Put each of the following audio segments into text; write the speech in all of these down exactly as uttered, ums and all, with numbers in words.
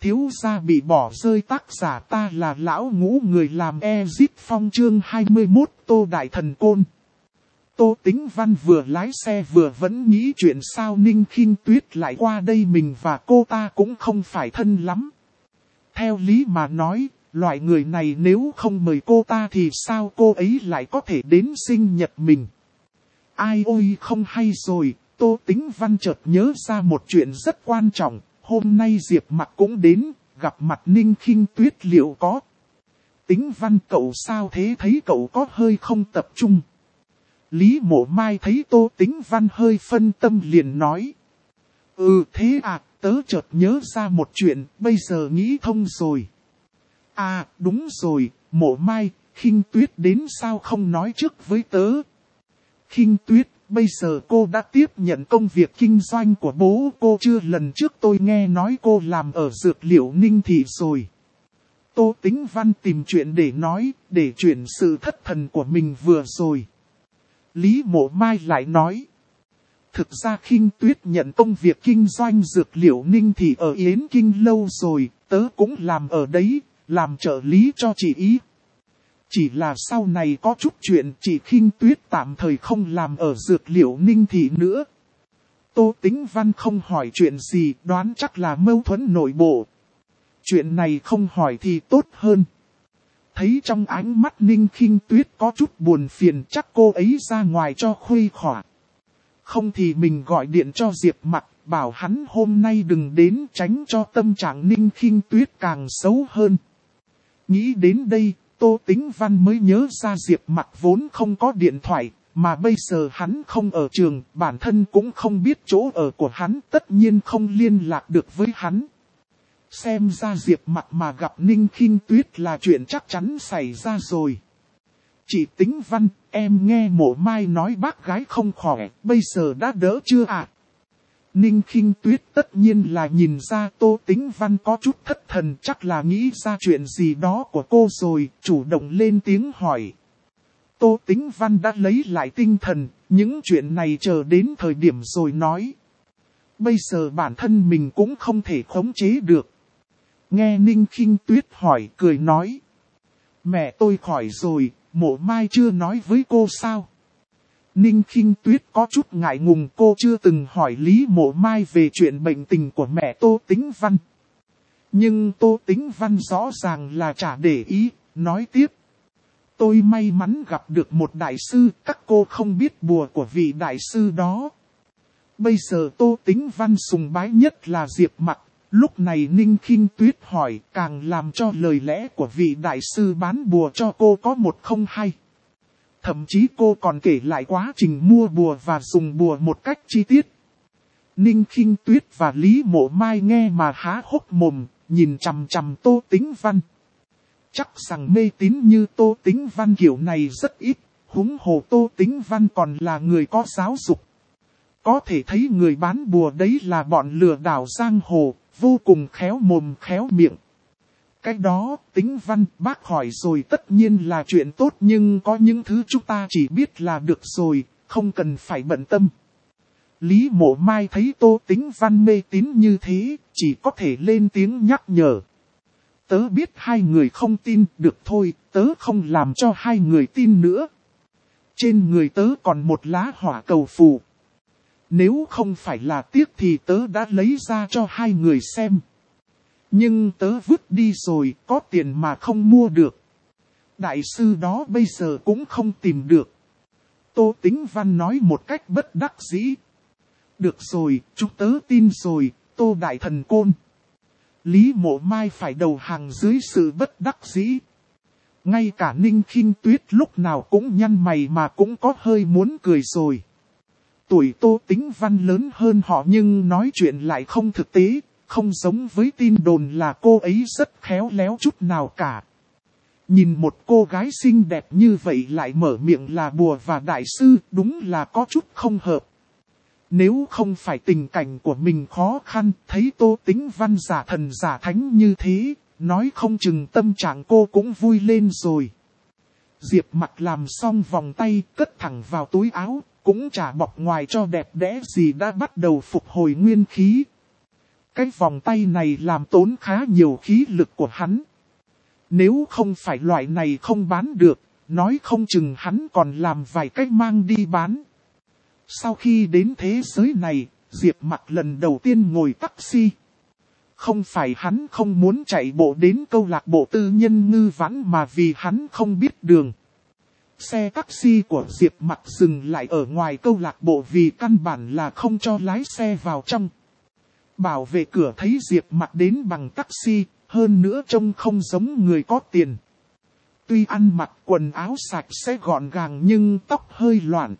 thiếu gia bị bỏ rơi tác giả ta là lão ngũ người làm Ezit Phong chương hai mươi mốt Tô Đại Thần Côn. Tô Tĩnh Văn vừa lái xe vừa vẫn nghĩ chuyện sao Ninh Khinh Tuyết lại qua đây mình và cô ta cũng không phải thân lắm. Theo lý mà nói, loại người này nếu không mời cô ta thì sao cô ấy lại có thể đến sinh nhật mình. Ai ôi không hay rồi, Tô Tĩnh Văn chợt nhớ ra một chuyện rất quan trọng. Hôm nay Diệp Mặc cũng đến, gặp mặt Ninh Khinh Tuyết liệu có. Tĩnh Văn cậu sao thế, thấy cậu có hơi không tập trung. Lý Mộ Mai thấy Tô Tĩnh Văn hơi phân tâm liền nói. Ừ thế à, tớ chợt nhớ ra một chuyện, bây giờ nghĩ thông rồi. À đúng rồi, Mộ Mai, Khinh Tuyết đến sao không nói trước với tớ. Khinh Tuyết, bây giờ cô đã tiếp nhận công việc kinh doanh của bố cô chưa, lần trước tôi nghe nói cô làm ở dược liệu Ninh Thị rồi. Tô Tĩnh Văn tìm chuyện để nói, để chuyển sự thất thần của mình vừa rồi. Lý Mộ Mai lại nói. Thực ra Khinh Tuyết nhận công việc kinh doanh dược liệu Ninh Thị ở Yến Kinh lâu rồi, tớ cũng làm ở đấy, làm trợ lý cho chị ý. Chỉ là sau này có chút chuyện chị Khinh Tuyết tạm thời không làm ở dược liệu Ninh Thị nữa. Tô Tĩnh Văn không hỏi chuyện gì, đoán chắc là mâu thuẫn nội bộ. Chuyện này không hỏi thì tốt hơn. Thấy trong ánh mắt Ninh Khinh Tuyết có chút buồn phiền, chắc cô ấy ra ngoài cho khuây khỏa. Không thì mình gọi điện cho Diệp Mặc, bảo hắn hôm nay đừng đến, tránh cho tâm trạng Ninh Khinh Tuyết càng xấu hơn. Nghĩ đến đây, Tô Tĩnh Văn mới nhớ ra Diệp Mặc vốn không có điện thoại, mà bây giờ hắn không ở trường, bản thân cũng không biết chỗ ở của hắn, tất nhiên không liên lạc được với hắn. Xem ra Diệp Mặc mà gặp Ninh Khinh Tuyết là chuyện chắc chắn xảy ra rồi. Chị Tĩnh Văn, em nghe Mộ Mai nói bác gái không khỏe, bây giờ đã đỡ chưa ạ? À? Ninh Khinh Tuyết tất nhiên là nhìn ra Tô Tĩnh Văn có chút thất thần, chắc là nghĩ ra chuyện gì đó của cô rồi, chủ động lên tiếng hỏi. Tô Tĩnh Văn đã lấy lại tinh thần, những chuyện này chờ đến thời điểm rồi nói. Bây giờ bản thân mình cũng không thể khống chế được. Nghe Ninh Khinh Tuyết hỏi, cười nói. Mẹ tôi khỏi rồi, Mộ Mai chưa nói với cô sao? Ninh Khinh Tuyết có chút ngại ngùng, cô chưa từng hỏi Lý Mộ Mai về chuyện bệnh tình của mẹ Tô Tĩnh Văn. Nhưng Tô Tĩnh Văn rõ ràng là chả để ý, nói tiếp. Tôi may mắn gặp được một đại sư, các cô không biết bùa của vị đại sư đó. Bây giờ Tô Tĩnh Văn sùng bái nhất là Diệp Mặc. Lúc này Ninh Khinh Tuyết hỏi càng làm cho lời lẽ của vị đại sư bán bùa cho cô có một không hay. Thậm chí cô còn kể lại quá trình mua bùa và dùng bùa một cách chi tiết. Ninh Khinh Tuyết và Lý Mộ Mai nghe mà há hốc mồm, nhìn chằm chằm Tô Tĩnh Văn. Chắc rằng mê tín như Tô Tĩnh Văn kiểu này rất ít, huống hồ Tô Tĩnh Văn còn là người có giáo dục. Có thể thấy người bán bùa đấy là bọn lừa đảo giang hồ, vô cùng khéo mồm khéo miệng. Cái đó, Tĩnh Văn, bác hỏi rồi tất nhiên là chuyện tốt, nhưng có những thứ chúng ta chỉ biết là được rồi, không cần phải bận tâm. Lý Mộ Mai thấy Tô Tĩnh Văn mê tín như thế, chỉ có thể lên tiếng nhắc nhở. Tớ biết hai người không tin, được thôi, tớ không làm cho hai người tin nữa. Trên người tớ còn một lá hỏa cầu phù. Nếu không phải là tiếc thì tớ đã lấy ra cho hai người xem. Nhưng tớ vứt đi rồi, có tiền mà không mua được. Đại sư đó bây giờ cũng không tìm được. Tô Tĩnh Văn nói một cách bất đắc dĩ. Được rồi, chúng tớ tin rồi, Tô Đại Thần Côn. Lý Mộ Mai phải đầu hàng dưới sự bất đắc dĩ. Ngay cả Ninh Khinh Tuyết lúc nào cũng nhăn mày mà cũng có hơi muốn cười rồi. Tuổi Tô Tĩnh Văn lớn hơn họ nhưng nói chuyện lại không thực tế, không giống với tin đồn là cô ấy rất khéo léo chút nào cả. Nhìn một cô gái xinh đẹp như vậy lại mở miệng là bùa và đại sư, đúng là có chút không hợp. Nếu không phải tình cảnh của mình khó khăn, thấy Tô Tĩnh Văn giả thần giả thánh như thế, nói không chừng tâm trạng cô cũng vui lên rồi. Diệp Mặc làm xong vòng tay, cất thẳng vào túi áo, cũng chả bọc ngoài cho đẹp đẽ gì đã bắt đầu phục hồi nguyên khí. Cái vòng tay này làm tốn khá nhiều khí lực của hắn. Nếu không phải loại này không bán được, nói không chừng hắn còn làm vài cách mang đi bán. Sau khi đến thế giới này, Diệp Mặc lần đầu tiên ngồi taxi. Không phải hắn không muốn chạy bộ đến câu lạc bộ tư nhân Ngư Vãn mà vì hắn không biết đường. Xe taxi của Diệp Mặc dừng lại ở ngoài câu lạc bộ vì căn bản là không cho lái xe vào trong. Bảo vệ cửa thấy Diệp Mặc đến bằng taxi, hơn nữa trông không giống người có tiền. Tuy ăn mặc quần áo sạch sẽ gọn gàng nhưng tóc hơi loạn.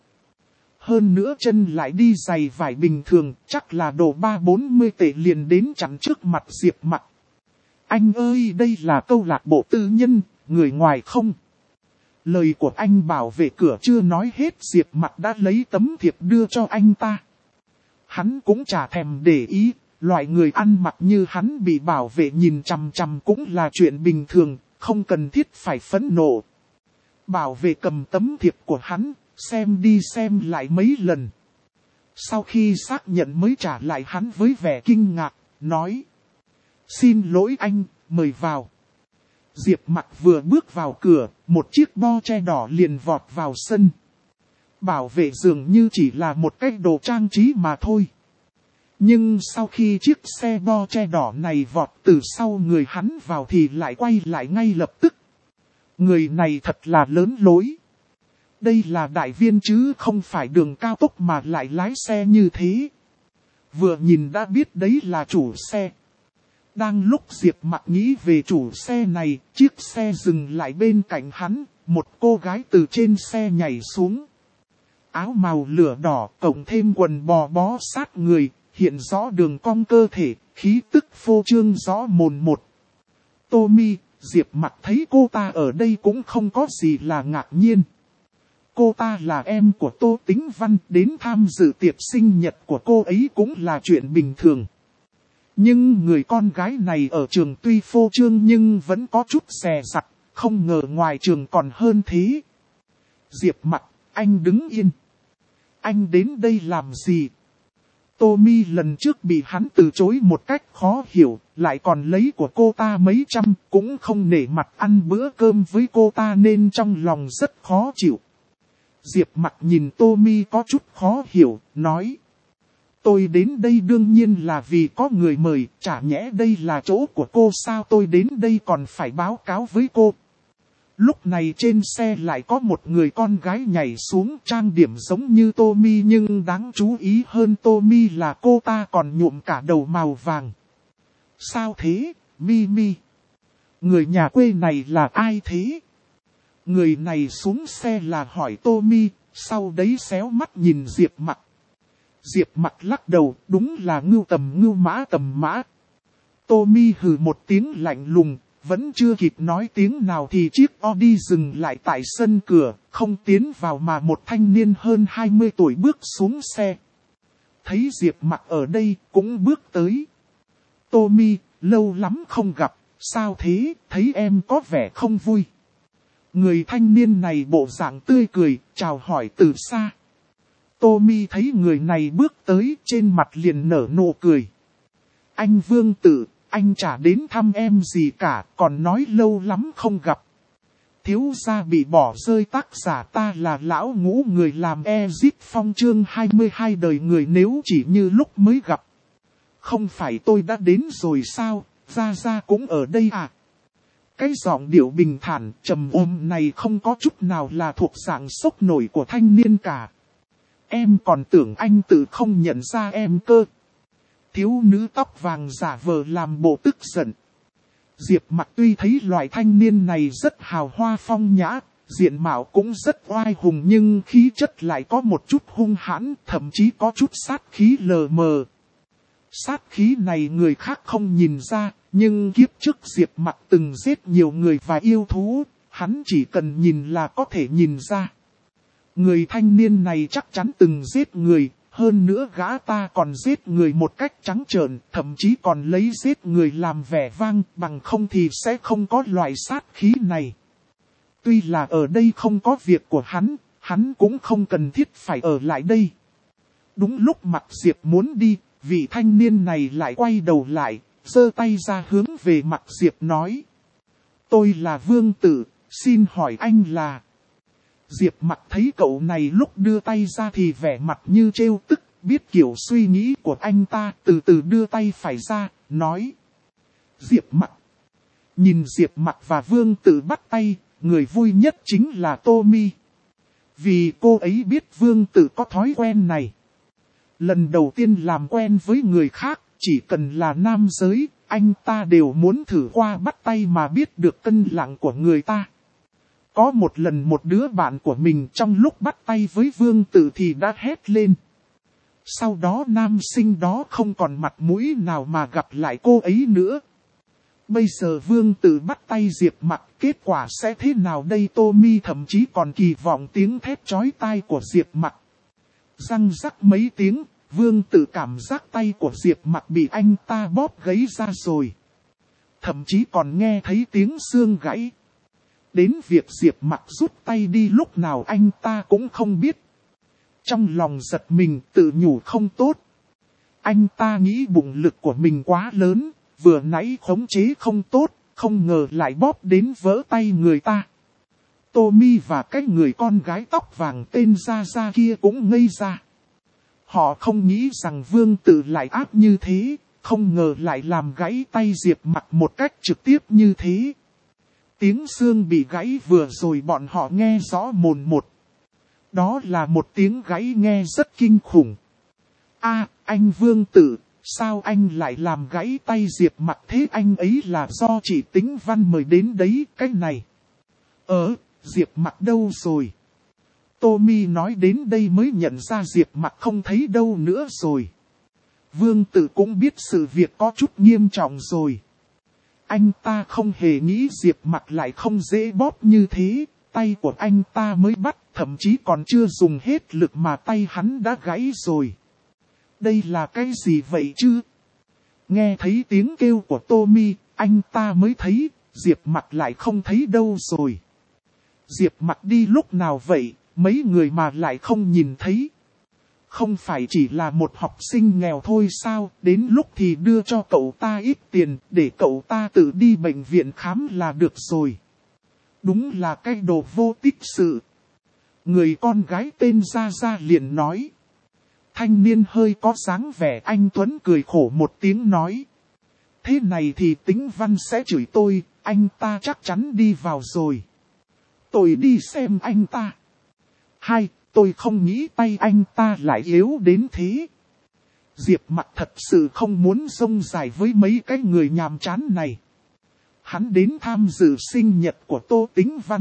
Hơn nữa chân lại đi giày vải bình thường, chắc là đồ ba bốn mươi tệ liền đến chắn trước mặt Diệp Mặc. Anh ơi, đây là câu lạc bộ tư nhân, người ngoài không? Lời của anh bảo vệ cửa chưa nói hết, Diệp Mặc đã lấy tấm thiệp đưa cho anh ta. Hắn cũng chả thèm để ý, loại người ăn mặc như hắn bị bảo vệ nhìn chằm chằm cũng là chuyện bình thường, không cần thiết phải phẫn nộ. Bảo vệ cầm tấm thiệp của hắn, xem đi xem lại mấy lần. Sau khi xác nhận mới trả lại hắn với vẻ kinh ngạc, nói: "Xin lỗi anh, mời vào." Diệp Mặc vừa bước vào cửa, một chiếc bo che đỏ liền vọt vào sân. Bảo vệ dường như chỉ là một cái đồ trang trí mà thôi. Nhưng sau khi chiếc xe bo che đỏ này vọt từ sau người hắn vào thì lại quay lại ngay lập tức. Người này thật là lớn lối. Đây là đại viên chứ không phải đường cao tốc mà lại lái xe như thế. Vừa nhìn đã biết đấy là chủ xe. Đang lúc Diệp Mặc nghĩ về chủ xe này, chiếc xe dừng lại bên cạnh hắn, một cô gái từ trên xe nhảy xuống. Áo màu lửa đỏ cộng thêm quần bò bó sát người, hiện rõ đường cong cơ thể, khí tức phô trương rõ mồn một. Tommy, Diệp Mặc thấy cô ta ở đây cũng không có gì là ngạc nhiên. Cô ta là em của Tô Tĩnh Văn, đến tham dự tiệc sinh nhật của cô ấy cũng là chuyện bình thường. Nhưng người con gái này ở trường tuy phô trương nhưng vẫn có chút xè sặc, không ngờ ngoài trường còn hơn thế. Diệp Mặc, anh đứng yên. Anh đến đây làm gì? Tommy lần trước bị hắn từ chối một cách khó hiểu, lại còn lấy của cô ta mấy trăm, cũng không nể mặt ăn bữa cơm với cô ta nên trong lòng rất khó chịu. Diệp Mặc nhìn Tommy có chút khó hiểu, nói: "Tôi đến đây đương nhiên là vì có người mời, chả nhẽ đây là chỗ của cô sao, tôi đến đây còn phải báo cáo với cô." Lúc này trên xe lại có một người con gái nhảy xuống, trang điểm giống như Tommy nhưng đáng chú ý hơn Tommy là cô ta còn nhuộm cả đầu màu vàng. "Sao thế, Mimi? Người nhà quê này là ai thế?" Người này xuống xe là hỏi Tommy, sau đấy xéo mắt nhìn Diệp Mặc. Diệp Mặc lắc đầu, đúng là ngưu tầm ngưu mã tầm mã. Tommy hừ một tiếng lạnh lùng, vẫn chưa kịp nói tiếng nào thì chiếc Audi dừng lại tại sân cửa, không tiến vào mà một thanh niên hơn hai mươi tuổi bước xuống xe. Thấy Diệp Mặc ở đây, cũng bước tới. "Tommy, lâu lắm không gặp, sao thế, thấy em có vẻ không vui." Người thanh niên này bộ dạng tươi cười, chào hỏi từ xa. Tommy thấy người này bước tới, trên mặt liền nở nụ cười. "Anh Vương Tử, anh chả đến thăm em gì cả, còn nói lâu lắm không gặp." Thiếu gia bị bỏ rơi, tác giả ta là lão ngũ, người làm Exit Phong chương hai mươi hai đời người nếu chỉ như lúc mới gặp. "Không phải tôi đã đến rồi sao, Gia Gia cũng ở đây à?" Cái giọng điệu bình thản, trầm ôm này không có chút nào là thuộc dạng sốc nổi của thanh niên cả. "Em còn tưởng anh tự không nhận ra em cơ." Thiếu nữ tóc vàng giả vờ làm bộ tức giận. Diệp Mặc tuy thấy loại thanh niên này rất hào hoa phong nhã, diện mạo cũng rất oai hùng nhưng khí chất lại có một chút hung hãn, thậm chí có chút sát khí lờ mờ. Sát khí này người khác không nhìn ra, nhưng kiếp trước Diệp Mặc từng giết nhiều người và yêu thú, hắn chỉ cần nhìn là có thể nhìn ra. Người thanh niên này chắc chắn từng giết người, hơn nữa gã ta còn giết người một cách trắng trợn, thậm chí còn lấy giết người làm vẻ vang, bằng không thì sẽ không có loại sát khí này. Tuy là ở đây không có việc của hắn, hắn cũng không cần thiết phải ở lại đây. Đúng lúc Mặc Diệp muốn đi, vị thanh niên này lại quay đầu lại, giơ tay ra hướng về mặt Diệp nói. Tôi là Vương Tử, xin hỏi anh là... Diệp Mặc thấy cậu này lúc đưa tay ra thì vẻ mặt như trêu tức, biết kiểu suy nghĩ của anh ta, từ từ đưa tay phải ra, nói. Diệp Mặc. Nhìn Diệp Mặc và Vương Tử bắt tay, người vui nhất chính là Tommy. Vì cô ấy biết Vương Tử có thói quen này. Lần đầu tiên làm quen với người khác, chỉ cần là nam giới, anh ta đều muốn thử qua bắt tay mà biết được cân nặng của người ta. Có một lần một đứa bạn của mình trong lúc bắt tay với Vương Tử thì đã hét lên. Sau đó nam sinh đó không còn mặt mũi nào mà gặp lại cô ấy nữa. Bây giờ Vương Tử bắt tay Diệp Mặc, kết quả sẽ thế nào đây? Tommy thậm chí còn kỳ vọng tiếng thét chói tai của Diệp Mặc. Răng rắc mấy tiếng, Vương Tử cảm giác tay của Diệp Mặc bị anh ta bóp gãy ra rồi. Thậm chí còn nghe thấy tiếng xương gãy. Đến việc Diệp Mặc rút tay đi lúc nào anh ta cũng không biết. Trong lòng giật mình, tự nhủ không tốt. Anh ta nghĩ bụng lực của mình quá lớn, vừa nãy khống chế không tốt, không ngờ lại bóp đến vỡ tay người ta. Tommy và cái người con gái tóc vàng tên Gia Gia kia cũng ngây ra. Họ không nghĩ rằng Vương Tử lại ác như thế, không ngờ lại làm gãy tay Diệp Mặc một cách trực tiếp như thế. Tiếng xương bị gãy vừa rồi bọn họ nghe rõ mồn một. Đó là một tiếng gãy nghe rất kinh khủng. A, anh Vương Tử, sao anh lại làm gãy tay Diệp Mặc thế? Anh ấy là do chị Tĩnh Văn mời đến đấy, cái này. Ờ, Diệp Mặc đâu rồi? Tommy nói đến đây mới nhận ra Diệp Mặc không thấy đâu nữa rồi. Vương Tử cũng biết sự việc có chút nghiêm trọng rồi. Anh ta không hề nghĩ Diệp Mặc lại không dễ bóp như thế, tay của anh ta mới bắt, thậm chí còn chưa dùng hết lực mà tay hắn đã gãy rồi. Đây là cái gì vậy chứ? Nghe thấy tiếng kêu của Tommy, anh ta mới thấy, Diệp Mặc lại không thấy đâu rồi. Diệp Mặc đi lúc nào vậy, mấy người mà lại không nhìn thấy. Không phải chỉ là một học sinh nghèo thôi sao, đến lúc thì đưa cho cậu ta ít tiền, để cậu ta tự đi bệnh viện khám là được rồi. Đúng là cái đồ vô tích sự. Người con gái tên Gia Gia liền nói. Thanh niên hơi có dáng vẻ anh Tuấn cười khổ một tiếng nói. Thế này thì Tĩnh Văn sẽ chửi tôi, anh ta chắc chắn đi vào rồi. Tôi đi xem anh ta. Hai, tôi không nghĩ tay anh ta lại yếu đến thế. Diệp Mặc thật sự không muốn xông dài với mấy cái người nhàm chán này. Hắn đến tham dự sinh nhật của Tô Tĩnh Văn.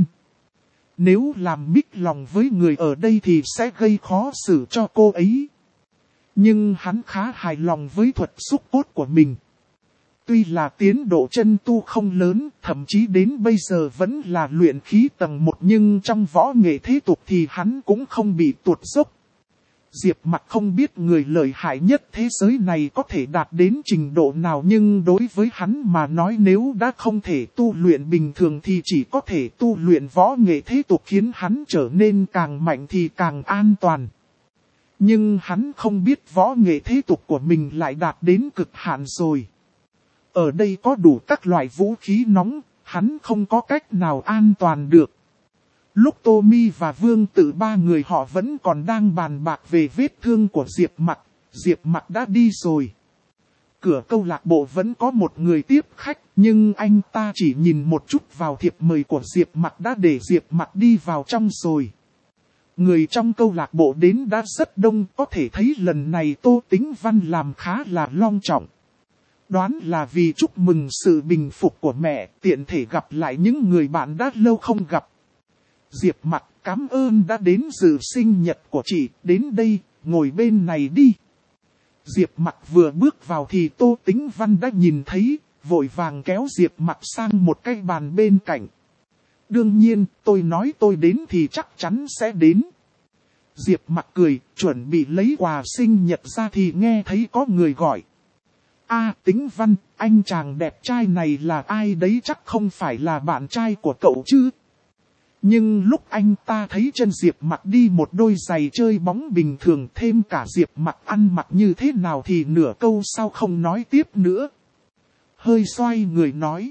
Nếu làm mít lòng với người ở đây thì sẽ gây khó xử cho cô ấy. Nhưng hắn khá hài lòng với thuật xúc cốt của mình. Tuy là tiến độ chân tu không lớn, thậm chí đến bây giờ vẫn là luyện khí tầng một, nhưng trong võ nghệ thế tục thì hắn cũng không bị tuột dốc. Diệp Mặc không biết người lợi hại nhất thế giới này có thể đạt đến trình độ nào, nhưng đối với hắn mà nói nếu đã không thể tu luyện bình thường thì chỉ có thể tu luyện võ nghệ thế tục khiến hắn trở nên càng mạnh thì càng an toàn. Nhưng hắn không biết võ nghệ thế tục của mình lại đạt đến cực hạn rồi. Ở đây có đủ các loại vũ khí nóng, hắn không có cách nào an toàn được. Lúc Tommy và Vương Tử ba người họ vẫn còn đang bàn bạc về vết thương của Diệp Mặc, Diệp Mặc đã đi rồi. Cửa câu lạc bộ vẫn có một người tiếp khách, nhưng anh ta chỉ nhìn một chút vào thiệp mời của Diệp Mặc đã để Diệp Mặc đi vào trong rồi. Người trong câu lạc bộ đến đã rất đông, có thể thấy lần này Tô Tĩnh Văn làm khá là long trọng. Đoán là vì chúc mừng sự bình phục của mẹ, tiện thể gặp lại những người bạn đã lâu không gặp. Diệp Mặc cảm ơn đã đến dự sinh nhật của chị, đến đây, ngồi bên này đi. Diệp Mặc vừa bước vào thì Tô Tĩnh Văn đã nhìn thấy, vội vàng kéo Diệp Mặc sang một cái bàn bên cạnh. Đương nhiên, tôi nói tôi đến thì chắc chắn sẽ đến. Diệp Mặc cười, chuẩn bị lấy quà sinh nhật ra thì nghe thấy có người gọi. A, Tĩnh Văn, anh chàng đẹp trai này là ai đấy, chắc không phải là bạn trai của cậu chứ? Nhưng lúc anh ta thấy chân Diệp Mặc đi một đôi giày chơi bóng bình thường, thêm cả Diệp Mặc ăn mặc như thế nào thì nửa câu sau không nói tiếp nữa. Hơi xoay người nói.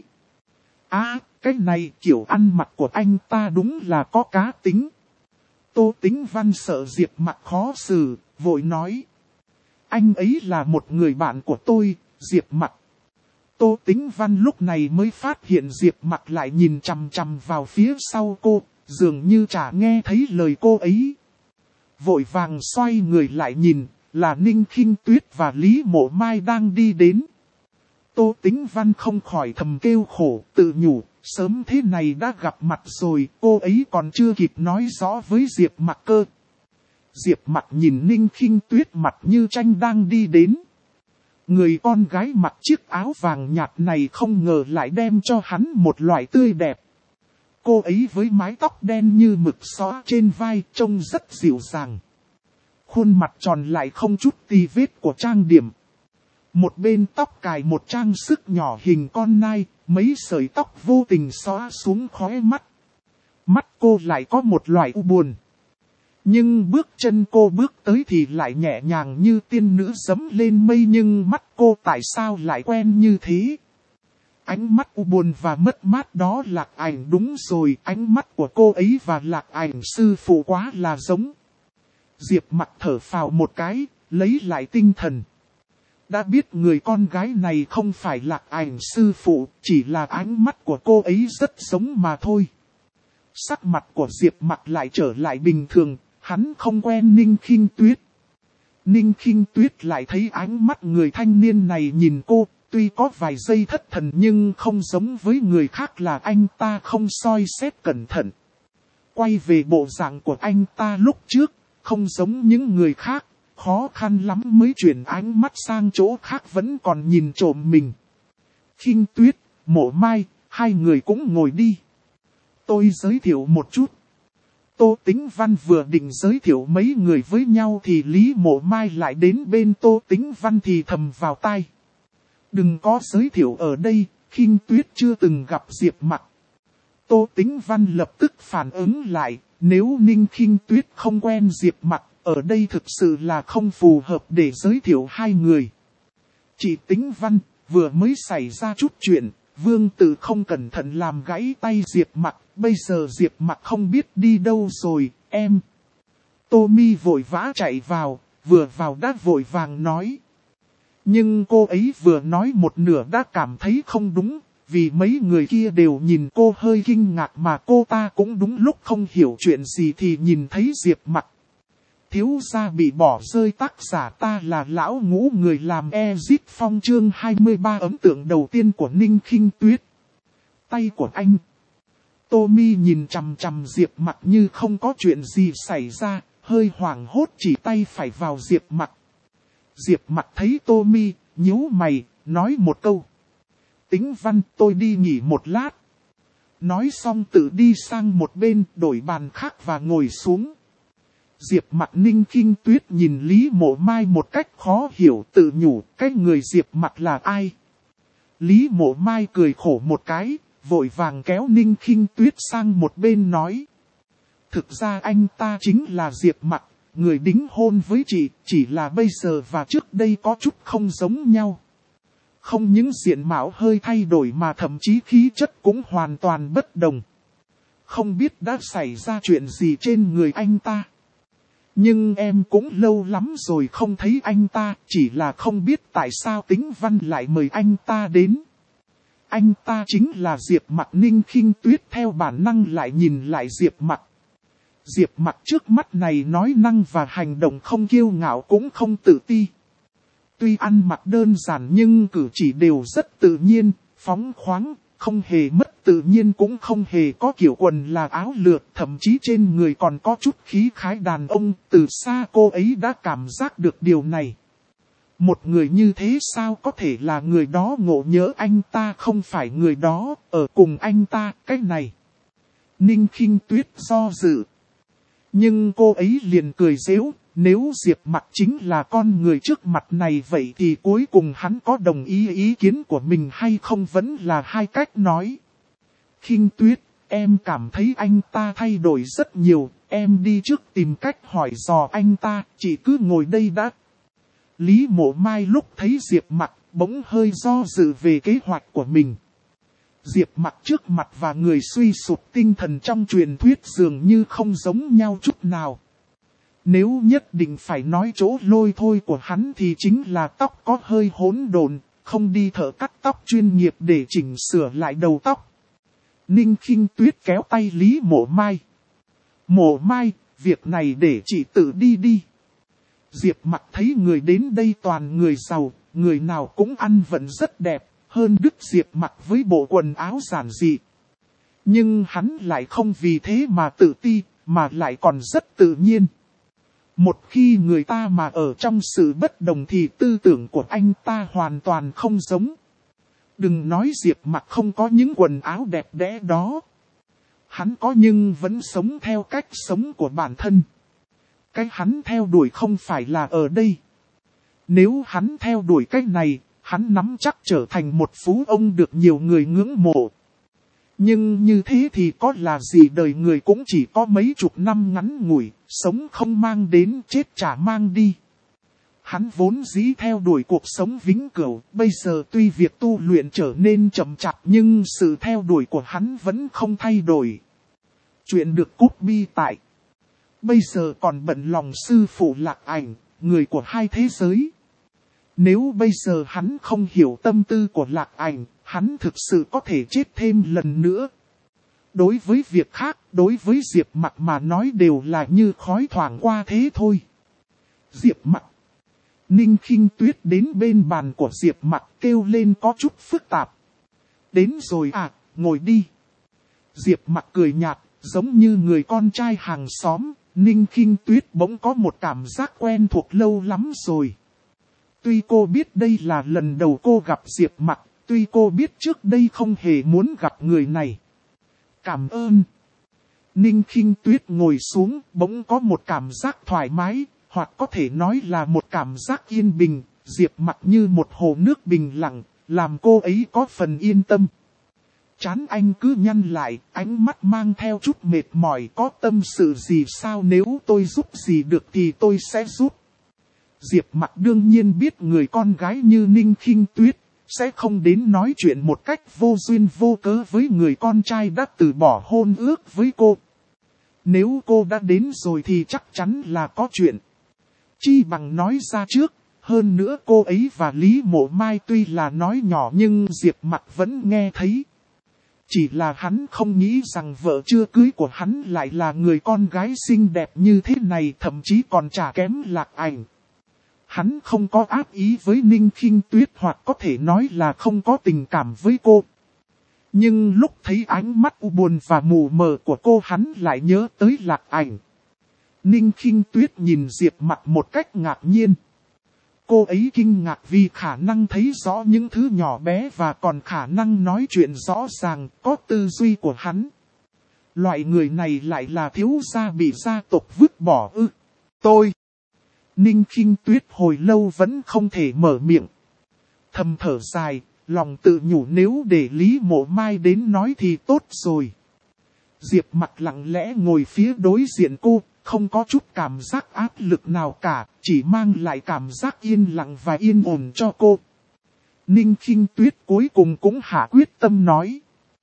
À, cái này kiểu ăn mặc của anh ta đúng là có cá tính. Tô Tĩnh Văn sợ Diệp Mặc khó xử, vội nói. Anh ấy là một người bạn của tôi, Diệp Mặc. Tô Tĩnh Văn lúc này mới phát hiện Diệp Mặc lại nhìn chằm chằm vào phía sau cô, dường như chả nghe thấy lời cô ấy. Vội vàng xoay người lại nhìn, là Ninh Khinh Tuyết và Lý Mộ Mai đang đi đến. Tô Tĩnh Văn không khỏi thầm kêu khổ, tự nhủ, sớm thế này đã gặp mặt rồi, cô ấy còn chưa kịp nói rõ với Diệp Mặc cơ. Diệp Mặc nhìn Ninh Khinh Tuyết mặt như tranh đang đi đến. Người con gái mặc chiếc áo vàng nhạt này không ngờ lại đem cho hắn một loại tươi đẹp. Cô ấy với mái tóc đen như mực xõa trên vai trông rất dịu dàng. Khuôn mặt tròn lại không chút tì vết của trang điểm. Một bên tóc cài một trang sức nhỏ hình con nai, mấy sợi tóc vô tình xõa xuống khóe mắt. Mắt cô lại có một loại u buồn. Nhưng bước chân cô bước tới thì lại nhẹ nhàng như tiên nữ giẫm lên mây, nhưng mắt cô tại sao lại quen như thế? Ánh mắt u buồn và mất mát đó Lạc Ảnh đúng rồi, ánh mắt của cô ấy và Lạc Ảnh sư phụ quá là giống. Diệp Mặc thở phào một cái, lấy lại tinh thần. Đã biết người con gái này không phải Lạc Ảnh sư phụ, chỉ là ánh mắt của cô ấy rất giống mà thôi. Sắc mặt của Diệp Mặc lại trở lại bình thường, hắn không quen Ninh Khinh Tuyết. Ninh Khinh Tuyết lại thấy ánh mắt người thanh niên này nhìn cô, tuy có vài giây thất thần nhưng không giống với người khác là anh ta không soi xét cẩn thận. Quay về bộ dạng của anh ta lúc trước, không giống những người khác, khó khăn lắm mới chuyển ánh mắt sang chỗ khác vẫn còn nhìn trộm mình. Khinh Tuyết, Mộ Mai, hai người cũng ngồi đi. Tôi giới thiệu một chút. Tô Tĩnh Văn vừa định giới thiệu mấy người với nhau thì Lý Mộ Mai lại đến bên Tô Tĩnh Văn thì thầm vào tai. Đừng có giới thiệu ở đây, Khinh Tuyết chưa từng gặp Diệp Mặc. Tô Tĩnh Văn lập tức phản ứng lại, nếu Ninh Khinh Tuyết không quen Diệp Mặc, ở đây thực sự là không phù hợp để giới thiệu hai người. Chị Tĩnh Văn, vừa mới xảy ra chút chuyện, Vương Tử không cẩn thận làm gãy tay Diệp Mặc, bây giờ Diệp Mặc không biết đi đâu rồi, em. Tô Mi vội vã chạy vào, vừa vào đã vội vàng nói. Nhưng cô ấy vừa nói một nửa đã cảm thấy không đúng, vì mấy người kia đều nhìn cô hơi kinh ngạc mà cô ta cũng đúng lúc không hiểu chuyện gì thì nhìn thấy Diệp Mặc. Thiếu gia bị bỏ rơi, tác giả ta là Lão Ngũ, người làm Exit Phong chương hai mươi ba, ấn tượng đầu tiên của Ninh Khinh Tuyết. Tay của anh. Tô Mi nhìn chằm chằm Diệp Mặc như không có chuyện gì xảy ra, hơi hoảng hốt chỉ tay phải vào Diệp Mặc. Diệp Mặc thấy Tô Mi, nhíu mày, nói một câu. Tĩnh Văn, tôi đi nghỉ một lát. Nói xong tự đi sang một bên, đổi bàn khác và ngồi xuống. Diệp Mặc Ninh Khinh Tuyết nhìn Lý Mộ Mai một cách khó hiểu, tự nhủ, cái người Diệp Mặc là ai? Lý Mộ Mai cười khổ một cái, vội vàng kéo Ninh Khinh Tuyết sang một bên nói. Thực ra anh ta chính là Diệp Mặc, người đính hôn với chị, chỉ là bây giờ và trước đây có chút không giống nhau. Không những diện mạo hơi thay đổi mà thậm chí khí chất cũng hoàn toàn bất đồng. Không biết đã xảy ra chuyện gì trên người anh ta. Nhưng em cũng lâu lắm rồi không thấy anh ta, chỉ là không biết tại sao Tĩnh Văn lại mời anh ta đến. Anh ta chính là Diệp Mặc. Ninh Khinh Tuyết theo bản năng lại nhìn lại Diệp Mặc. Diệp Mặc trước mắt này nói năng và hành động không kiêu ngạo cũng không tự ti. Tuy ăn mặc đơn giản nhưng cử chỉ đều rất tự nhiên, phóng khoáng, không hề mất tự nhiên cũng không hề có kiểu quần là áo lược, thậm chí trên người còn có chút khí khái đàn ông, từ xa cô ấy đã cảm giác được điều này. Một người như thế sao có thể là người đó, ngộ nhỡ anh ta không phải người đó, ở cùng anh ta, cái này. Ninh Khinh Tuyết do dự. Nhưng cô ấy liền cười giễu, nếu Diệp Mặc chính là con người trước mặt này vậy thì cuối cùng hắn có đồng ý ý kiến của mình hay không vẫn là hai cách nói. Khinh Tuyết, em cảm thấy anh ta thay đổi rất nhiều, em đi trước tìm cách hỏi dò anh ta, chị cứ ngồi đây đã. Lý Mộ Mai lúc thấy Diệp Mặc bỗng hơi do dự về kế hoạch của mình. Diệp Mặc trước mặt và người suy sụp tinh thần trong truyền thuyết dường như không giống nhau chút nào. Nếu nhất định phải nói chỗ lôi thôi của hắn thì chính là tóc có hơi hỗn độn, không đi thợ cắt tóc chuyên nghiệp để chỉnh sửa lại đầu tóc. Ninh Khinh Tuyết kéo tay Lý Mộ Mai. Mộ Mai, việc này để chị tự đi đi. Diệp Mặc thấy người đến đây toàn người giàu, người nào cũng ăn vận rất đẹp, hơn Đức Diệp Mặc với bộ quần áo giản dị. Nhưng hắn lại không vì thế mà tự ti, mà lại còn rất tự nhiên. Một khi người ta mà ở trong sự bất đồng thì tư tưởng của anh ta hoàn toàn không giống. Đừng nói Diệp Mặc không có những quần áo đẹp đẽ đó. Hắn có nhưng vẫn sống theo cách sống của bản thân. Cái hắn theo đuổi không phải là ở đây. Nếu hắn theo đuổi cách này, hắn nắm chắc trở thành một phú ông được nhiều người ngưỡng mộ. Nhưng như thế thì có là gì, đời người cũng chỉ có mấy chục năm ngắn ngủi, sống không mang đến chết chả mang đi. Hắn vốn dĩ theo đuổi cuộc sống vĩnh cửu, bây giờ tuy việc tu luyện trở nên chậm chạp nhưng sự theo đuổi của hắn vẫn không thay đổi. Chuyện được copy tại. Bây giờ còn bận lòng sư phụ Lạc Ảnh, người của hai thế giới. Nếu bây giờ hắn không hiểu tâm tư của Lạc Ảnh, hắn thực sự có thể chết thêm lần nữa. Đối với việc khác, đối với Diệp Mặc mà nói đều là như khói thoảng qua thế thôi. Diệp Mặc. Ninh Khinh Tuyết đến bên bàn của Diệp Mặc kêu lên có chút phức tạp. Đến rồi à, ngồi đi. Diệp Mặc cười nhạt, giống như người con trai hàng xóm. Ninh Khinh Tuyết bỗng có một cảm giác quen thuộc lâu lắm rồi. Tuy cô biết đây là lần đầu cô gặp Diệp Mặc, tuy cô biết trước đây không hề muốn gặp người này. Cảm ơn. Ninh Khinh Tuyết ngồi xuống, bỗng có một cảm giác thoải mái, hoặc có thể nói là một cảm giác yên bình, Diệp Mặc như một hồ nước bình lặng, làm cô ấy có phần yên tâm. Trán anh cứ nhăn lại, ánh mắt mang theo chút mệt mỏi, có tâm sự gì sao, nếu tôi giúp gì được thì tôi sẽ giúp. Diệp Mặc đương nhiên biết người con gái như Ninh Khinh Tuyết sẽ không đến nói chuyện một cách vô duyên vô cớ với người con trai đã từ bỏ hôn ước với cô. Nếu cô đã đến rồi thì chắc chắn là có chuyện. Chi bằng nói ra trước, hơn nữa cô ấy và Lý Mộ Mai tuy là nói nhỏ nhưng Diệp Mặc vẫn nghe thấy. Chỉ là hắn không nghĩ rằng vợ chưa cưới của hắn lại là người con gái xinh đẹp như thế này, thậm chí còn chả kém Lạc Ảnh. Hắn không có ác ý với Ninh Khinh Tuyết, hoặc có thể nói là không có tình cảm với cô. Nhưng lúc thấy ánh mắt u buồn và mù mờ của cô, hắn lại nhớ tới Lạc Ảnh. Ninh Khinh Tuyết nhìn Diệp Mặc một cách ngạc nhiên. Cô ấy kinh ngạc vì khả năng thấy rõ những thứ nhỏ bé và còn khả năng nói chuyện rõ ràng, có tư duy của hắn. Loại người này lại là thiếu gia bị gia tộc vứt bỏ ư? Tôi. Ninh Khinh Tuyết hồi lâu vẫn không thể mở miệng. Thầm thở dài, lòng tự nhủ nếu để Lý Mộ Mai đến nói thì tốt rồi. Diệp Mặc lặng lẽ ngồi phía đối diện cô, không có chút cảm giác áp lực nào cả, chỉ mang lại cảm giác yên lặng và yên ổn cho cô. Ninh Khinh Tuyết cuối cùng cũng hạ quyết tâm nói.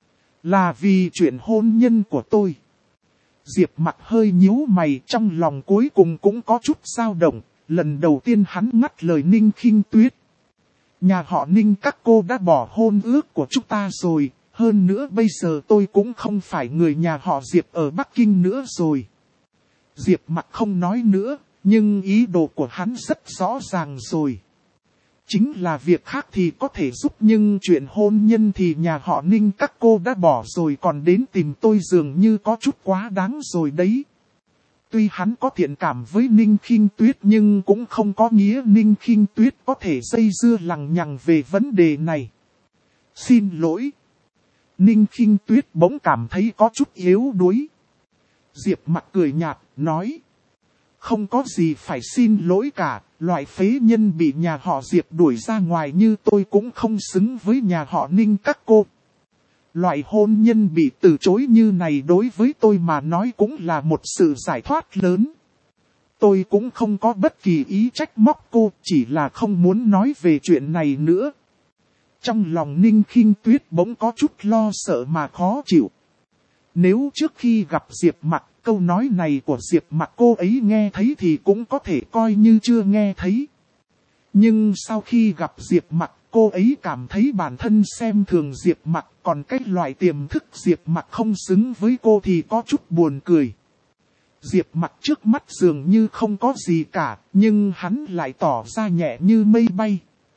Là vì chuyện hôn nhân của tôi. Diệp Mặc hơi nhíu mày, trong lòng cuối cùng cũng có chút dao động. Lần đầu tiên hắn ngắt lời Ninh Khinh Tuyết. Nhà họ Ninh các cô đã bỏ hôn ước của chúng ta rồi. Hơn nữa bây giờ tôi cũng không phải người nhà họ Diệp ở Bắc Kinh nữa rồi. Diệp Mặc không nói nữa, nhưng ý đồ của hắn rất rõ ràng rồi. Chính là việc khác thì có thể giúp, nhưng chuyện hôn nhân thì nhà họ Ninh các cô đã bỏ rồi, còn đến tìm tôi dường như có chút quá đáng rồi đấy. Tuy hắn có thiện cảm với Ninh Khinh Tuyết nhưng cũng không có nghĩa Ninh Khinh Tuyết có thể dây dưa lằng nhằng về vấn đề này. Xin lỗi. Ninh Khinh Tuyết bỗng cảm thấy có chút yếu đuối. Diệp Mặc cười nhạt, nói. Không có gì phải xin lỗi cả, loại phế nhân bị nhà họ Diệp đuổi ra ngoài như tôi cũng không xứng với nhà họ Ninh các cô. Loại hôn nhân bị từ chối như này đối với tôi mà nói cũng là một sự giải thoát lớn. Tôi cũng không có bất kỳ ý trách móc cô, chỉ là không muốn nói về chuyện này nữa. Trong lòng Ninh Khinh Tuyết bỗng có chút lo sợ mà khó chịu. Nếu trước khi gặp Diệp Mặc, câu nói này của Diệp Mặc cô ấy nghe thấy thì cũng có thể coi như chưa nghe thấy. Nhưng sau khi gặp Diệp Mặc, cô ấy cảm thấy bản thân xem thường Diệp Mặc, còn cái loại tiềm thức Diệp Mặc không xứng với cô thì có chút buồn cười. Diệp Mặc trước mắt dường như không có gì cả, nhưng hắn lại tỏ ra nhẹ như mây bay.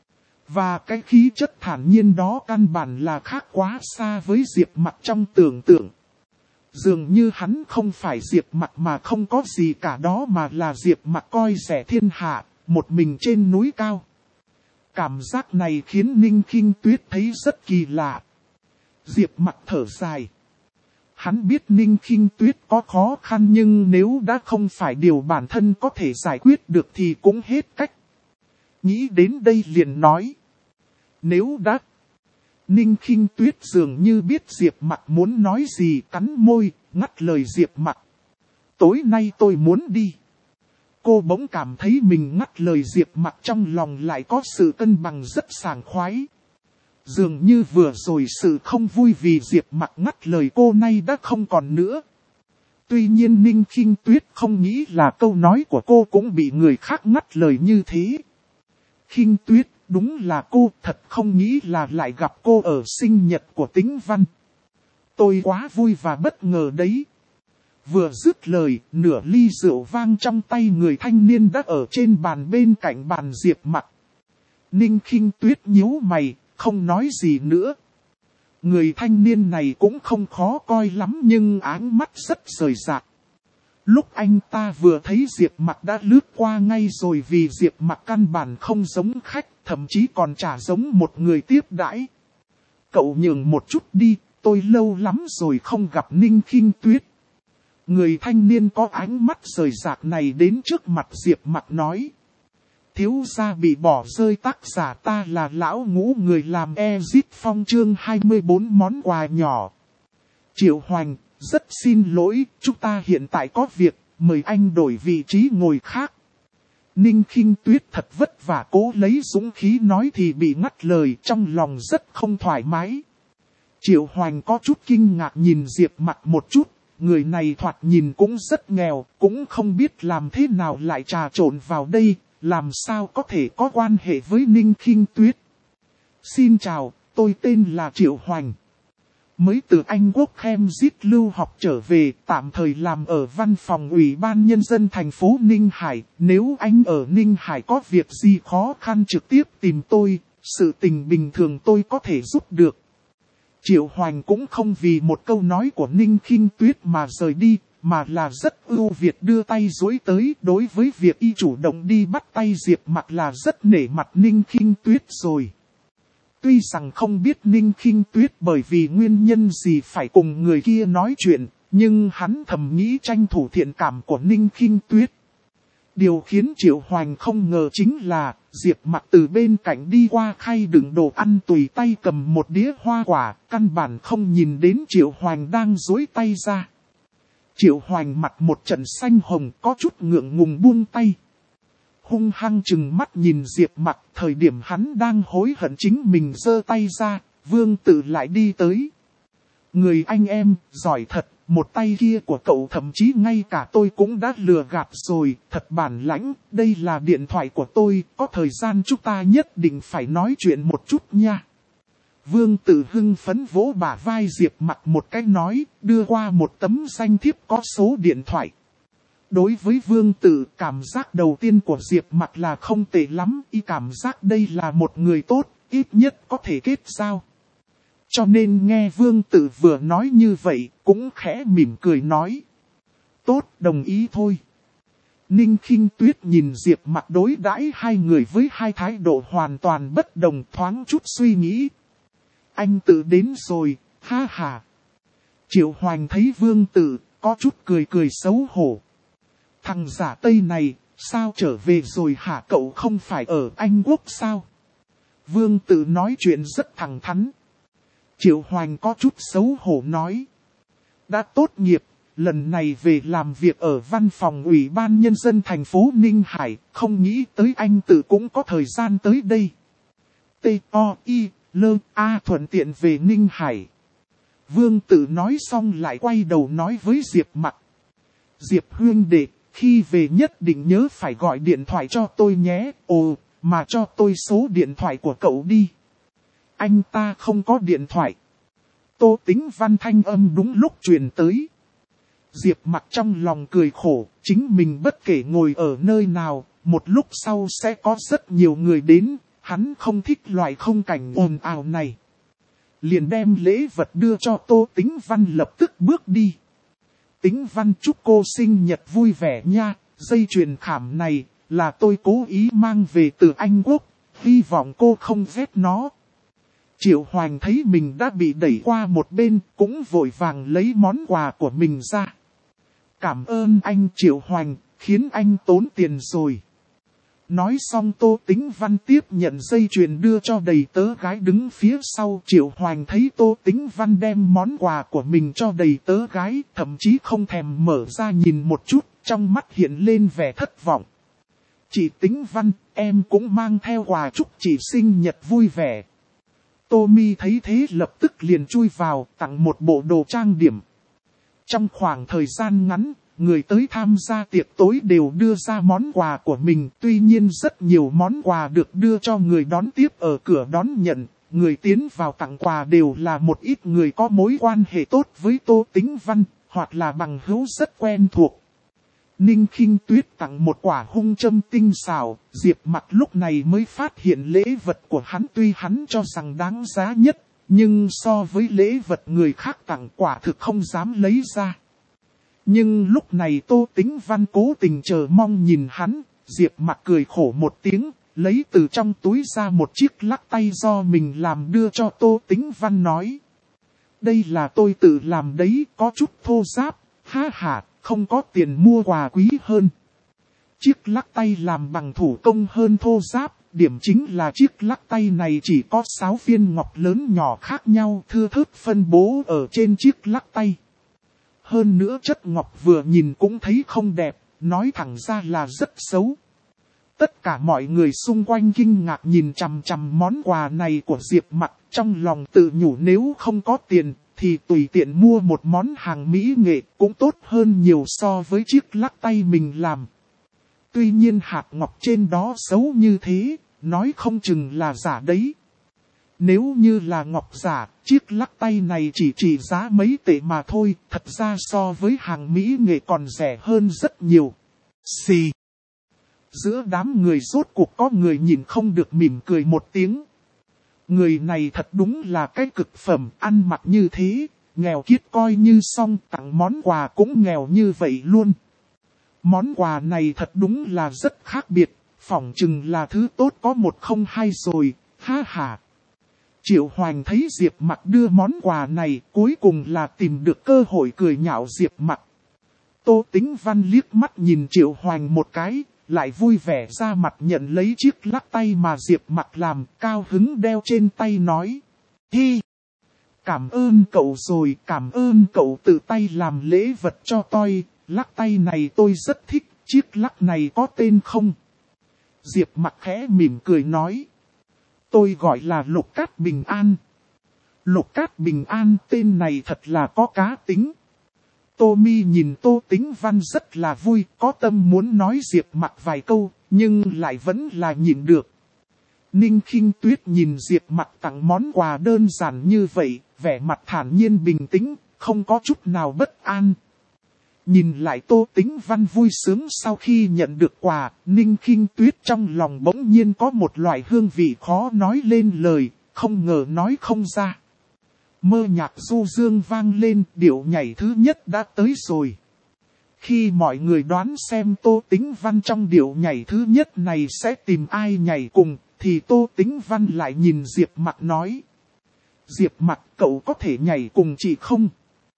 Và cái khí chất thản nhiên đó căn bản là khác quá xa với Diệp Mặc trong tưởng tượng. Dường như hắn không phải Diệp Mặc mà không có gì cả, đó mà là Diệp Mặc coi rẻ thiên hạ, một mình trên núi cao. Cảm giác này khiến Ninh Khinh Tuyết thấy rất kỳ lạ. Diệp Mặc thở dài. Hắn biết Ninh Khinh Tuyết có khó khăn, nhưng nếu đã không phải điều bản thân có thể giải quyết được thì cũng hết cách. Nghĩ đến đây liền nói. Nếu đã... Ninh Khinh Tuyết dường như biết Diệp Mặc muốn nói gì, cắn môi, ngắt lời Diệp Mặc. Tối nay tôi muốn đi. Cô bỗng cảm thấy mình ngắt lời Diệp Mặc trong lòng lại có sự cân bằng rất sảng khoái. Dường như vừa rồi sự không vui vì Diệp Mặc ngắt lời cô nay đã không còn nữa. Tuy nhiên Ninh Khinh Tuyết không nghĩ là câu nói của cô cũng bị người khác ngắt lời như thế. Khinh Tuyết, đúng là cô, thật không nghĩ là lại gặp cô ở sinh nhật của Tĩnh Văn. Tôi quá vui và bất ngờ đấy. Vừa dứt lời, nửa ly rượu vang trong tay người thanh niên đã ở trên bàn bên cạnh bàn Diệp Mặc. Ninh Khinh Tuyết nhíu mày, không nói gì nữa. Người thanh niên này cũng không khó coi lắm nhưng áng mắt rất rời rạc. Lúc anh ta vừa thấy Diệp Mặc đã lướt qua ngay rồi, vì Diệp Mặc căn bản không giống khách, thậm chí còn chả giống một người tiếp đãi. Cậu nhường một chút đi, tôi lâu lắm rồi không gặp Ninh Khinh Tuyết. Người thanh niên có ánh mắt rời rạc này đến trước mặt Diệp Mặc nói. Thiếu gia bị bỏ rơi, tác giả ta là Lão Ngũ, người làm Exit Phong chương hai mươi bốn món quà nhỏ. Triệu Hoành, rất xin lỗi, chúng ta hiện tại có việc, mời anh đổi vị trí ngồi khác. Ninh Khinh Tuyết thật vất vả cố lấy dũng khí nói thì bị ngắt lời, trong lòng rất không thoải mái. Triệu Hoành có chút kinh ngạc nhìn Diệp Mặc một chút. Người này thoạt nhìn cũng rất nghèo, cũng không biết làm thế nào lại trà trộn vào đây, làm sao có thể có quan hệ với Ninh Khinh Tuyết. Xin chào, tôi tên là Triệu Hoành. Mới từ Anh Quốc Cambridge lưu học trở về, tạm thời làm ở văn phòng Ủy ban Nhân dân thành phố Ninh Hải. Nếu anh ở Ninh Hải có việc gì khó khăn trực tiếp tìm tôi, sự tình bình thường tôi có thể giúp được. Triệu Hoành cũng không vì một câu nói của Ninh Khinh Tuyết mà rời đi, mà là rất ưu việt đưa tay duỗi tới. Đối với việc y chủ động đi bắt tay Diệp Mặc là rất nể mặt Ninh Khinh Tuyết rồi. Tuy rằng không biết Ninh Khinh Tuyết bởi vì nguyên nhân gì phải cùng người kia nói chuyện, nhưng hắn thầm nghĩ tranh thủ thiện cảm của Ninh Khinh Tuyết. Điều khiến Triệu Hoành không ngờ chính là, Diệp Mặc từ bên cạnh đi qua khay đựng đồ ăn, tùy tay cầm một đĩa hoa quả, căn bản không nhìn đến Triệu Hoành đang duỗi tay ra. Triệu Hoành mặt một trận xanh hồng, có chút ngượng ngùng buông tay. Hung hăng chừng mắt nhìn Diệp Mặc, thời điểm hắn đang hối hận chính mình giơ tay ra, Vương Tự lại đi tới. Người anh em, giỏi thật, một tay kia của cậu thậm chí ngay cả tôi cũng đã lừa gạt rồi, thật bản lãnh, đây là điện thoại của tôi, có thời gian chúng ta nhất định phải nói chuyện một chút nha. Vương Tự hưng phấn vỗ bả vai Diệp Mặc một cái nói, đưa qua một tấm danh thiếp có số điện thoại. Đối với Vương Tự, cảm giác đầu tiên của Diệp Mặc là không tệ lắm, y cảm giác đây là một người tốt, ít nhất có thể kết giao. Cho nên nghe Vương Tự vừa nói như vậy, cũng khẽ mỉm cười nói. Tốt, đồng ý thôi. Ninh Khinh Tuyết nhìn Diệp Mặc đối đãi hai người với hai thái độ hoàn toàn bất đồng, thoáng chút suy nghĩ. Anh Tự đến rồi, ha ha. Triệu Hoành thấy Vương Tự, có chút cười cười xấu hổ. Thằng giả Tây này, sao trở về rồi hả, cậu không phải ở Anh Quốc sao? Vương Tự nói chuyện rất thẳng thắn. Triệu Hoành có chút xấu hổ nói. Đã tốt nghiệp, lần này về làm việc ở văn phòng Ủy ban Nhân dân thành phố Ninh Hải, không nghĩ tới anh tự cũng có thời gian tới đây. T O I L A thuận tiện về Ninh Hải. Vương Tử nói xong lại quay đầu nói với Diệp Mặc. Diệp huynh đệ, khi về nhất định nhớ phải gọi điện thoại cho tôi nhé. Ồ, mà cho tôi số điện thoại của cậu đi. Anh ta không có điện thoại. Tô Tĩnh Văn thanh âm đúng lúc truyền tới. Diệp Mặc trong lòng cười khổ, chính mình bất kể ngồi ở nơi nào, một lúc sau sẽ có rất nhiều người đến, hắn không thích loại không cảnh ồn ào này. Liền đem lễ vật đưa cho Tô Tĩnh Văn lập tức bước đi. Tĩnh Văn chúc cô sinh nhật vui vẻ nha, dây chuyền khảm này là tôi cố ý mang về từ Anh Quốc, hy vọng cô không ghét nó. Triệu Hoành thấy mình đã bị đẩy qua một bên, cũng vội vàng lấy món quà của mình ra. Cảm ơn anh Triệu Hoành, khiến anh tốn tiền rồi. Nói xong Tô Tĩnh Văn tiếp nhận dây chuyền đưa cho đầy tớ gái đứng phía sau. Triệu Hoành thấy Tô Tĩnh Văn đem món quà của mình cho đầy tớ gái, thậm chí không thèm mở ra nhìn một chút, trong mắt hiện lên vẻ thất vọng. Chị Tĩnh Văn, em cũng mang theo quà chúc chị sinh nhật vui vẻ. Tô Mi thấy thế lập tức liền chui vào, tặng một bộ đồ trang điểm. Trong khoảng thời gian ngắn, người tới tham gia tiệc tối đều đưa ra món quà của mình. Tuy nhiên rất nhiều món quà được đưa cho người đón tiếp ở cửa đón nhận. Người tiến vào tặng quà đều là một ít người có mối quan hệ tốt với Tô Tĩnh Văn, hoặc là bằng hữu rất quen thuộc. Ninh Khinh Tuyết tặng một quả hung châm tinh xảo, Diệp Mặc lúc này mới phát hiện lễ vật của hắn tuy hắn cho rằng đáng giá nhất, nhưng so với lễ vật người khác tặng quả thực không dám lấy ra. Nhưng lúc này Tô Tĩnh Văn cố tình chờ mong nhìn hắn, Diệp Mặc cười khổ một tiếng, lấy từ trong túi ra một chiếc lắc tay do mình làm đưa cho Tô Tĩnh Văn nói. Đây là tôi tự làm đấy, có chút thô ráp, ha ha. Không có tiền mua quà quý hơn. Chiếc lắc tay làm bằng thủ công hơn thô ráp, điểm chính là chiếc lắc tay này chỉ có sáu viên ngọc lớn nhỏ khác nhau thưa thớt phân bố ở trên chiếc lắc tay. Hơn nữa chất ngọc vừa nhìn cũng thấy không đẹp, nói thẳng ra là rất xấu. Tất cả mọi người xung quanh kinh ngạc nhìn chằm chằm món quà này của Diệp Mặc, trong lòng tự nhủ nếu không có tiền thì tùy tiện mua một món hàng mỹ nghệ cũng tốt hơn nhiều so với chiếc lắc tay mình làm. Tuy nhiên hạt ngọc trên đó xấu như thế, nói không chừng là giả đấy. Nếu như là ngọc giả, chiếc lắc tay này chỉ trị giá mấy tệ mà thôi, thật ra so với hàng mỹ nghệ còn rẻ hơn rất nhiều. Xì. Giữa đám người rốt cuộc có người nhìn không được mỉm cười một tiếng. Người này thật đúng là cái cực phẩm, ăn mặc như thế, nghèo kiết coi như xong, tặng món quà cũng nghèo như vậy luôn. Món quà này thật đúng là rất khác biệt, phỏng chừng là thứ tốt có một không hai rồi, ha ha. Triệu Hoành thấy Diệp Mặc đưa món quà này, cuối cùng là tìm được cơ hội cười nhạo Diệp Mặc. Tô Tĩnh Văn liếc mắt nhìn Triệu Hoành một cái, lại vui vẻ ra mặt nhận lấy chiếc lắc tay mà Diệp Mặc làm, cao hứng đeo trên tay nói. Hi! Cảm ơn cậu rồi, cảm ơn cậu tự tay làm lễ vật cho tôi, lắc tay này tôi rất thích, chiếc lắc này có tên không? Diệp Mặc khẽ mỉm cười nói. Tôi gọi là Lục Cát Bình An. Lục Cát Bình An tên này thật là có cá tính. Tô Mi nhìn Tô Tĩnh Văn rất là vui, có tâm muốn nói Diệp Mặc vài câu, nhưng lại vẫn là nhịn được. Ninh Khinh Tuyết nhìn Diệp Mặc tặng món quà đơn giản như vậy, vẻ mặt thản nhiên bình tĩnh, không có chút nào bất an. Nhìn lại Tô Tĩnh Văn vui sướng sau khi nhận được quà, Ninh Khinh Tuyết trong lòng bỗng nhiên có một loại hương vị khó nói lên lời, không ngờ nói không ra. Mơ nhạc du dương vang lên, điệu nhảy thứ nhất đã tới rồi. Khi mọi người đoán xem Tô Tĩnh Văn trong điệu nhảy thứ nhất này sẽ tìm ai nhảy cùng, thì Tô Tĩnh Văn lại nhìn Diệp Mặc nói. Diệp Mặc, cậu có thể nhảy cùng chị không?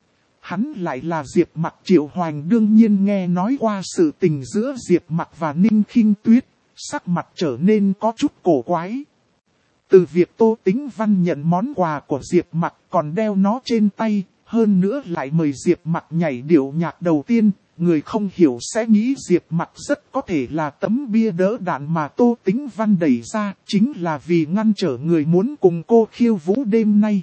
Hắn lại là Diệp Mặc. Triệu Hoành đương nhiên nghe nói qua sự tình giữa Diệp Mặc và Ninh Khinh Tuyết, sắc mặt trở nên có chút cổ quái. Từ việc Tô Tĩnh Văn nhận món quà của Diệp Mặc còn đeo nó trên tay, hơn nữa lại mời Diệp Mặc nhảy điệu nhạc đầu tiên, người không hiểu sẽ nghĩ Diệp Mặc rất có thể là tấm bia đỡ đạn mà Tô Tĩnh Văn đẩy ra, chính là vì ngăn trở người muốn cùng cô khiêu vũ đêm nay.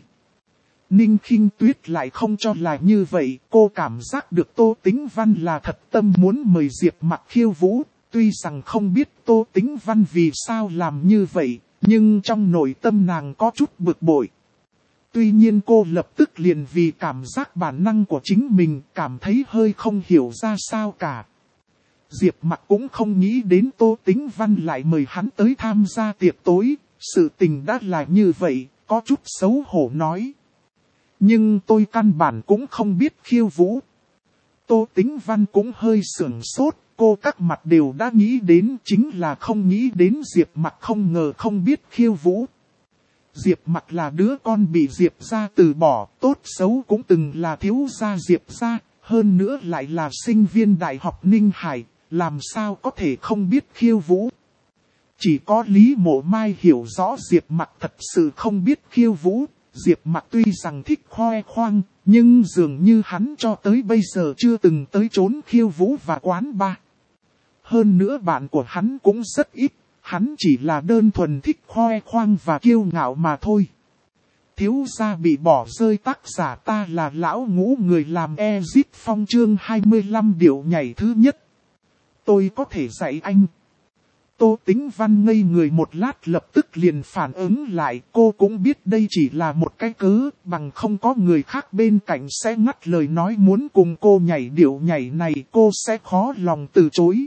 Ninh Khinh Tuyết lại không cho là như vậy, cô cảm giác được Tô Tĩnh Văn là thật tâm muốn mời Diệp Mặc khiêu vũ, tuy rằng không biết Tô Tĩnh Văn vì sao làm như vậy, nhưng trong nội tâm nàng có chút bực bội. Tuy nhiên cô lập tức liền vì cảm giác bản năng của chính mình cảm thấy hơi không hiểu ra sao cả. Diệp Mặc cũng không nghĩ đến Tô Tĩnh Văn lại mời hắn tới tham gia tiệc tối, sự tình đã là như vậy, có chút xấu hổ nói. Nhưng tôi căn bản cũng không biết khiêu vũ. Tô Tĩnh Văn cũng hơi sửng sốt, cô các mặt đều đã nghĩ đến chính là không nghĩ đến Diệp Mặc không ngờ không biết khiêu vũ. Diệp Mặc là đứa con bị Diệp gia từ bỏ, tốt xấu cũng từng là thiếu gia Diệp gia, hơn nữa lại là sinh viên Đại học Ninh Hải, làm sao có thể không biết khiêu vũ. Chỉ có Lý Mộ Mai hiểu rõ Diệp Mặc thật sự không biết khiêu vũ. Diệp Mặc tuy rằng thích khoe khoang, nhưng dường như hắn cho tới bây giờ chưa từng tới trốn khiêu vũ và quán bar. Hơn nữa bạn của hắn cũng rất ít, hắn chỉ là đơn thuần thích khoe khoang và kiêu ngạo mà thôi. Thiếu gia bị bỏ rơi, tác giả ta là lão ngũ, người làm Exit Phong chương hai mươi lăm điệu nhảy thứ nhất. Tôi có thể dạy anh. Tô Tĩnh Văn ngây người một lát lập tức liền phản ứng lại, cô cũng biết đây chỉ là một cái cớ, bằng không có người khác bên cạnh sẽ ngắt lời nói muốn cùng cô nhảy điệu nhảy này, cô sẽ khó lòng từ chối.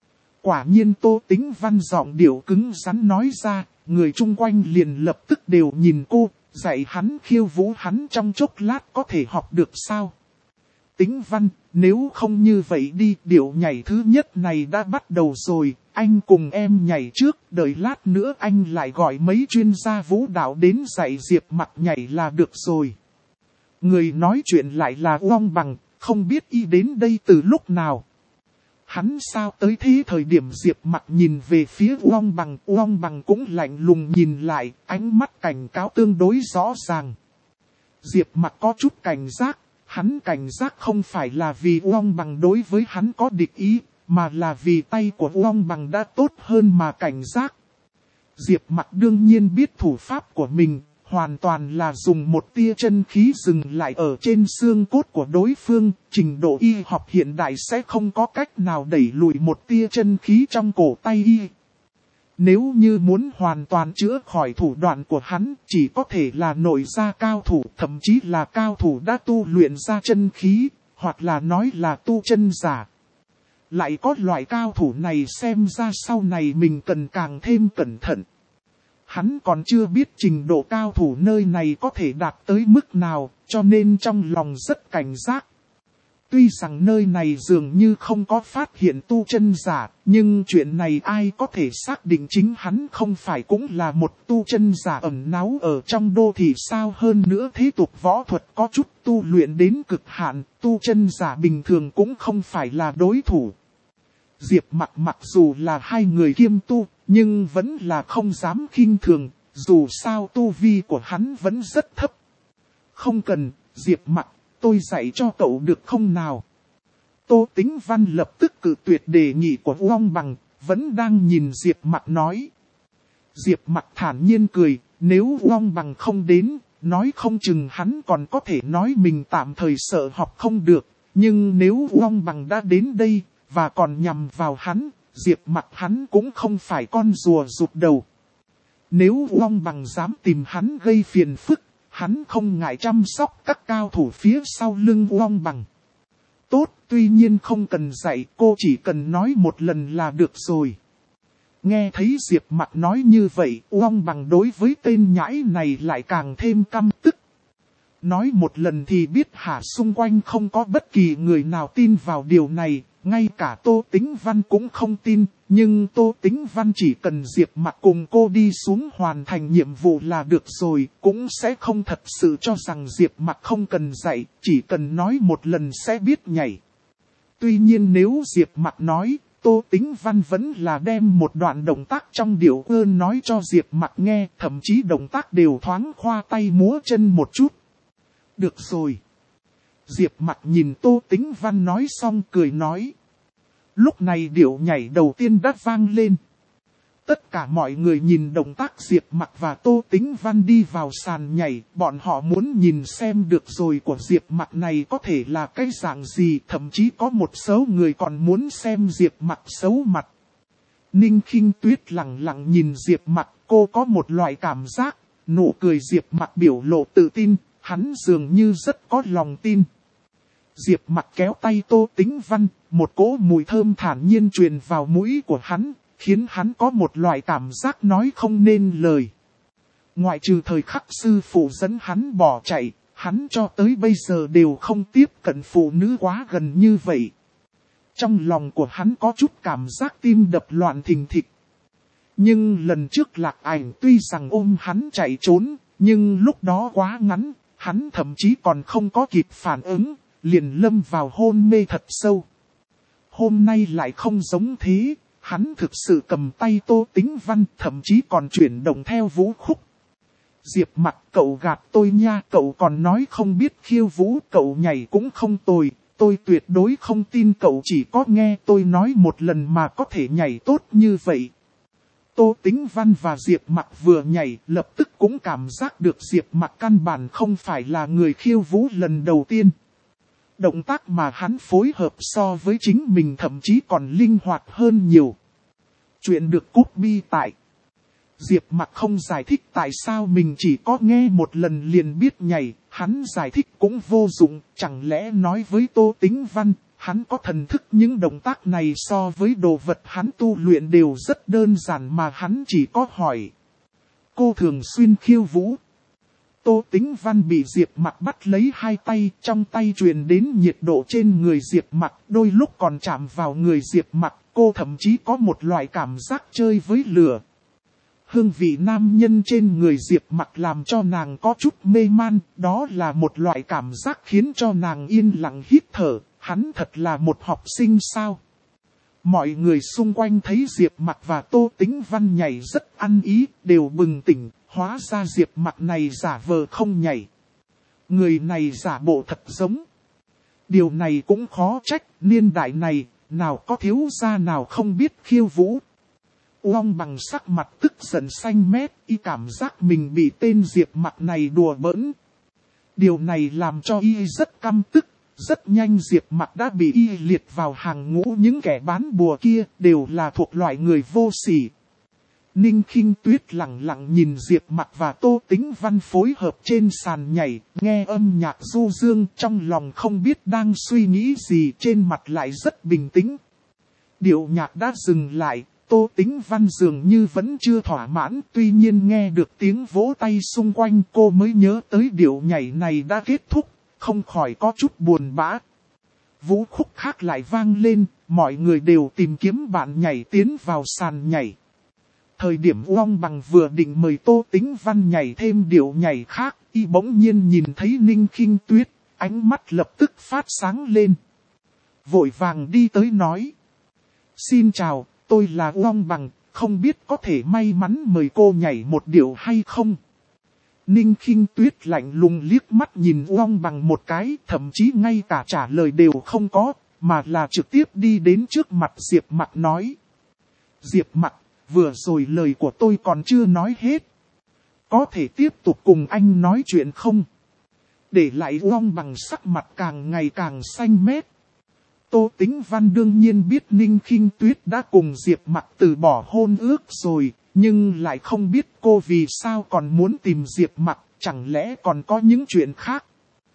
Quả nhiên Tô Tĩnh Văn giọng điệu cứng rắn nói ra, người chung quanh liền lập tức đều nhìn cô, dạy hắn khiêu vũ, hắn trong chốc lát có thể học được sao? Tĩnh Văn, nếu không như vậy đi, điệu nhảy thứ nhất này đã bắt đầu rồi, anh cùng em nhảy trước, đợi lát nữa anh lại gọi mấy chuyên gia vũ đạo đến dạy Diệp Mặc nhảy là được rồi. Người nói chuyện lại là Uông Bằng, không biết y đến đây từ lúc nào. Hắn sao tới thế? Thời điểm Diệp Mặc nhìn về phía Uông Bằng, Uông Bằng cũng lạnh lùng nhìn lại, ánh mắt cảnh cáo tương đối rõ ràng. Diệp Mặc có chút cảnh giác, hắn cảnh giác không phải là vì Uông Bằng đối với hắn có địch ý, mà là vì tay của Uông Bằng đã tốt hơn mà cảnh giác. Diệp Mặc đương nhiên biết thủ pháp của mình, hoàn toàn là dùng một tia chân khí dừng lại ở trên xương cốt của đối phương, trình độ y học hiện đại sẽ không có cách nào đẩy lùi một tia chân khí trong cổ tay y. Nếu như muốn hoàn toàn chữa khỏi thủ đoạn của hắn, chỉ có thể là nội gia cao thủ, thậm chí là cao thủ đã tu luyện ra chân khí, hoặc là nói là tu chân giả. Lại có loại cao thủ này xem ra sau này mình cần càng thêm cẩn thận. Hắn còn chưa biết trình độ cao thủ nơi này có thể đạt tới mức nào, cho nên trong lòng rất cảnh giác. Tuy rằng nơi này dường như không có phát hiện tu chân giả, nhưng chuyện này ai có thể xác định chính hắn không phải cũng là một tu chân giả ẩn náu ở trong đô thị sao? Hơn nữa thế tục võ thuật có chút tu luyện đến cực hạn, tu chân giả bình thường cũng không phải là đối thủ. Diệp Mặc mặc dù là hai người kiêm tu, nhưng vẫn là không dám khinh thường, dù sao tu vi của hắn vẫn rất thấp. Không cần, Diệp Mặc, tôi dạy cho cậu được không nào? Tô Tĩnh Văn lập tức cự tuyệt đề nghị của Uông Bằng, vẫn đang nhìn Diệp Mặc nói. Diệp Mặc thản nhiên cười, nếu Uông Bằng không đến, nói không chừng hắn còn có thể nói mình tạm thời sợ học không được, nhưng nếu Uông Bằng đã đến đây, và còn nhằm vào hắn, Diệp Mặc hắn cũng không phải con rùa rụt đầu. Nếu Uông Bằng dám tìm hắn gây phiền phức, hắn không ngại chăm sóc các cao thủ phía sau lưng Uông Bằng. Tốt, tuy nhiên không cần dạy, cô chỉ cần nói một lần là được rồi. Nghe thấy Diệp Mặc nói như vậy, Uông Bằng đối với tên nhãi này lại càng thêm căm tức. Nói một lần thì biết hả? Xung quanh không có bất kỳ người nào tin vào điều này, ngay cả Tô Tĩnh Văn cũng không tin, nhưng Tô Tĩnh Văn chỉ cần Diệp Mặc cùng cô đi xuống hoàn thành nhiệm vụ là được rồi, cũng sẽ không thật sự cho rằng Diệp Mặc không cần dạy, chỉ cần nói một lần sẽ biết nhảy. Tuy nhiên nếu Diệp Mặc nói, Tô Tĩnh Văn vẫn là đem một đoạn động tác trong điệu ơn nói cho Diệp Mặc nghe, thậm chí động tác đều thoáng khoa tay múa chân một chút. Được rồi. Diệp Mặc nhìn Tô Tĩnh Văn nói xong cười nói. Lúc này điệu nhảy đầu tiên đã vang lên. Tất cả mọi người nhìn động tác Diệp Mặc và Tô Tĩnh Văn đi vào sàn nhảy, bọn họ muốn nhìn xem được rồi của Diệp Mặc này có thể là cái dạng gì, thậm chí có một số người còn muốn xem Diệp Mặc xấu mặt. Ninh Khinh Tuyết lặng lặng nhìn Diệp Mặc, cô có một loại cảm giác, nụ cười Diệp Mặc biểu lộ tự tin, hắn dường như rất có lòng tin. Diệp Mặc kéo tay Tô Tĩnh Văn, một cỗ mùi thơm thản nhiên truyền vào mũi của hắn, khiến hắn có một loại cảm giác nói không nên lời. Ngoại trừ thời khắc sư phụ dẫn hắn bỏ chạy, hắn cho tới bây giờ đều không tiếp cận phụ nữ quá gần như vậy. Trong lòng của hắn có chút cảm giác tim đập loạn thình thịch. Nhưng lần trước Lạc Ảnh tuy rằng ôm hắn chạy trốn, nhưng lúc đó quá ngắn, hắn thậm chí còn không có kịp phản ứng, liền lâm vào hôn mê thật sâu. Hôm nay lại không giống thế. Hắn thực sự cầm tay Tô Tĩnh Văn, thậm chí còn chuyển động theo vũ khúc. Diệp Mặc, cậu gạt tôi nha, cậu còn nói không biết khiêu vũ, cậu nhảy cũng không tồi, tôi tuyệt đối không tin cậu chỉ có nghe tôi nói một lần mà có thể nhảy tốt như vậy. Tô Tĩnh Văn và Diệp Mặc vừa nhảy, lập tức cũng cảm giác được Diệp Mặc căn bản không phải là người khiêu vũ lần đầu tiên. Động tác mà hắn phối hợp so với chính mình thậm chí còn linh hoạt hơn nhiều. Chuyện được copy tại. Diệp Mặc không giải thích tại sao mình chỉ có nghe một lần liền biết nhảy, hắn giải thích cũng vô dụng, chẳng lẽ nói với Tô Tĩnh Văn, hắn có thần thức những động tác này so với đồ vật hắn tu luyện đều rất đơn giản mà hắn chỉ có hỏi. Cô thường xuyên khiêu vũ. Tô Tĩnh Văn bị Diệp Mặc bắt lấy hai tay, trong tay truyền đến nhiệt độ trên người Diệp Mặc, đôi lúc còn chạm vào người Diệp Mặc, cô thậm chí có một loại cảm giác chơi với lửa. Hương vị nam nhân trên người Diệp Mặc làm cho nàng có chút mê man, đó là một loại cảm giác khiến cho nàng yên lặng hít thở, hắn thật là một học sinh sao. Mọi người xung quanh thấy Diệp Mặc và Tô Tĩnh Văn nhảy rất ăn ý, đều bừng tỉnh. Hóa ra Diệp Mặc này giả vờ không nhảy. Người này giả bộ thật giống. Điều này cũng khó trách, niên đại này, nào có thiếu gia nào không biết khiêu vũ. Uông Bằng sắc mặt tức giận xanh mét, y cảm giác mình bị tên Diệp Mặc này đùa bỡn. Điều này làm cho y rất căm tức, rất nhanh Diệp Mặc đã bị y liệt vào hàng ngũ những kẻ bán bùa kia, đều là thuộc loại người vô sỉ. Ninh Khinh Tuyết lặng lặng nhìn Diệp Mặc và Tô Tĩnh Văn phối hợp trên sàn nhảy, nghe âm nhạc du dương trong lòng không biết đang suy nghĩ gì, trên mặt lại rất bình tĩnh. Điệu nhạc đã dừng lại, Tô Tĩnh Văn dường như vẫn chưa thỏa mãn, tuy nhiên nghe được tiếng vỗ tay xung quanh cô mới nhớ tới điệu nhảy này đã kết thúc, không khỏi có chút buồn bã. Vũ khúc khác lại vang lên, mọi người đều tìm kiếm bạn nhảy tiến vào sàn nhảy. Thời điểm Uông Bằng vừa định mời Tô Tĩnh Văn nhảy thêm điệu nhảy khác, y bỗng nhiên nhìn thấy Ninh Khinh Tuyết, ánh mắt lập tức phát sáng lên. Vội vàng đi tới nói. Xin chào, tôi là Uông Bằng, không biết có thể may mắn mời cô nhảy một điệu hay không? Ninh Khinh Tuyết lạnh lùng liếc mắt nhìn Uông Bằng một cái, thậm chí ngay cả trả lời đều không có, mà là trực tiếp đi đến trước mặt Diệp Mặc nói. Diệp Mặc, vừa rồi lời của tôi còn chưa nói hết. Có thể tiếp tục cùng anh nói chuyện không? Để lại Uông Bằng sắc mặt càng ngày càng xanh mét. Tô Tĩnh Văn đương nhiên biết Ninh Khinh Tuyết đã cùng Diệp Mặc từ bỏ hôn ước rồi, nhưng lại không biết cô vì sao còn muốn tìm Diệp Mặc, chẳng lẽ còn có những chuyện khác.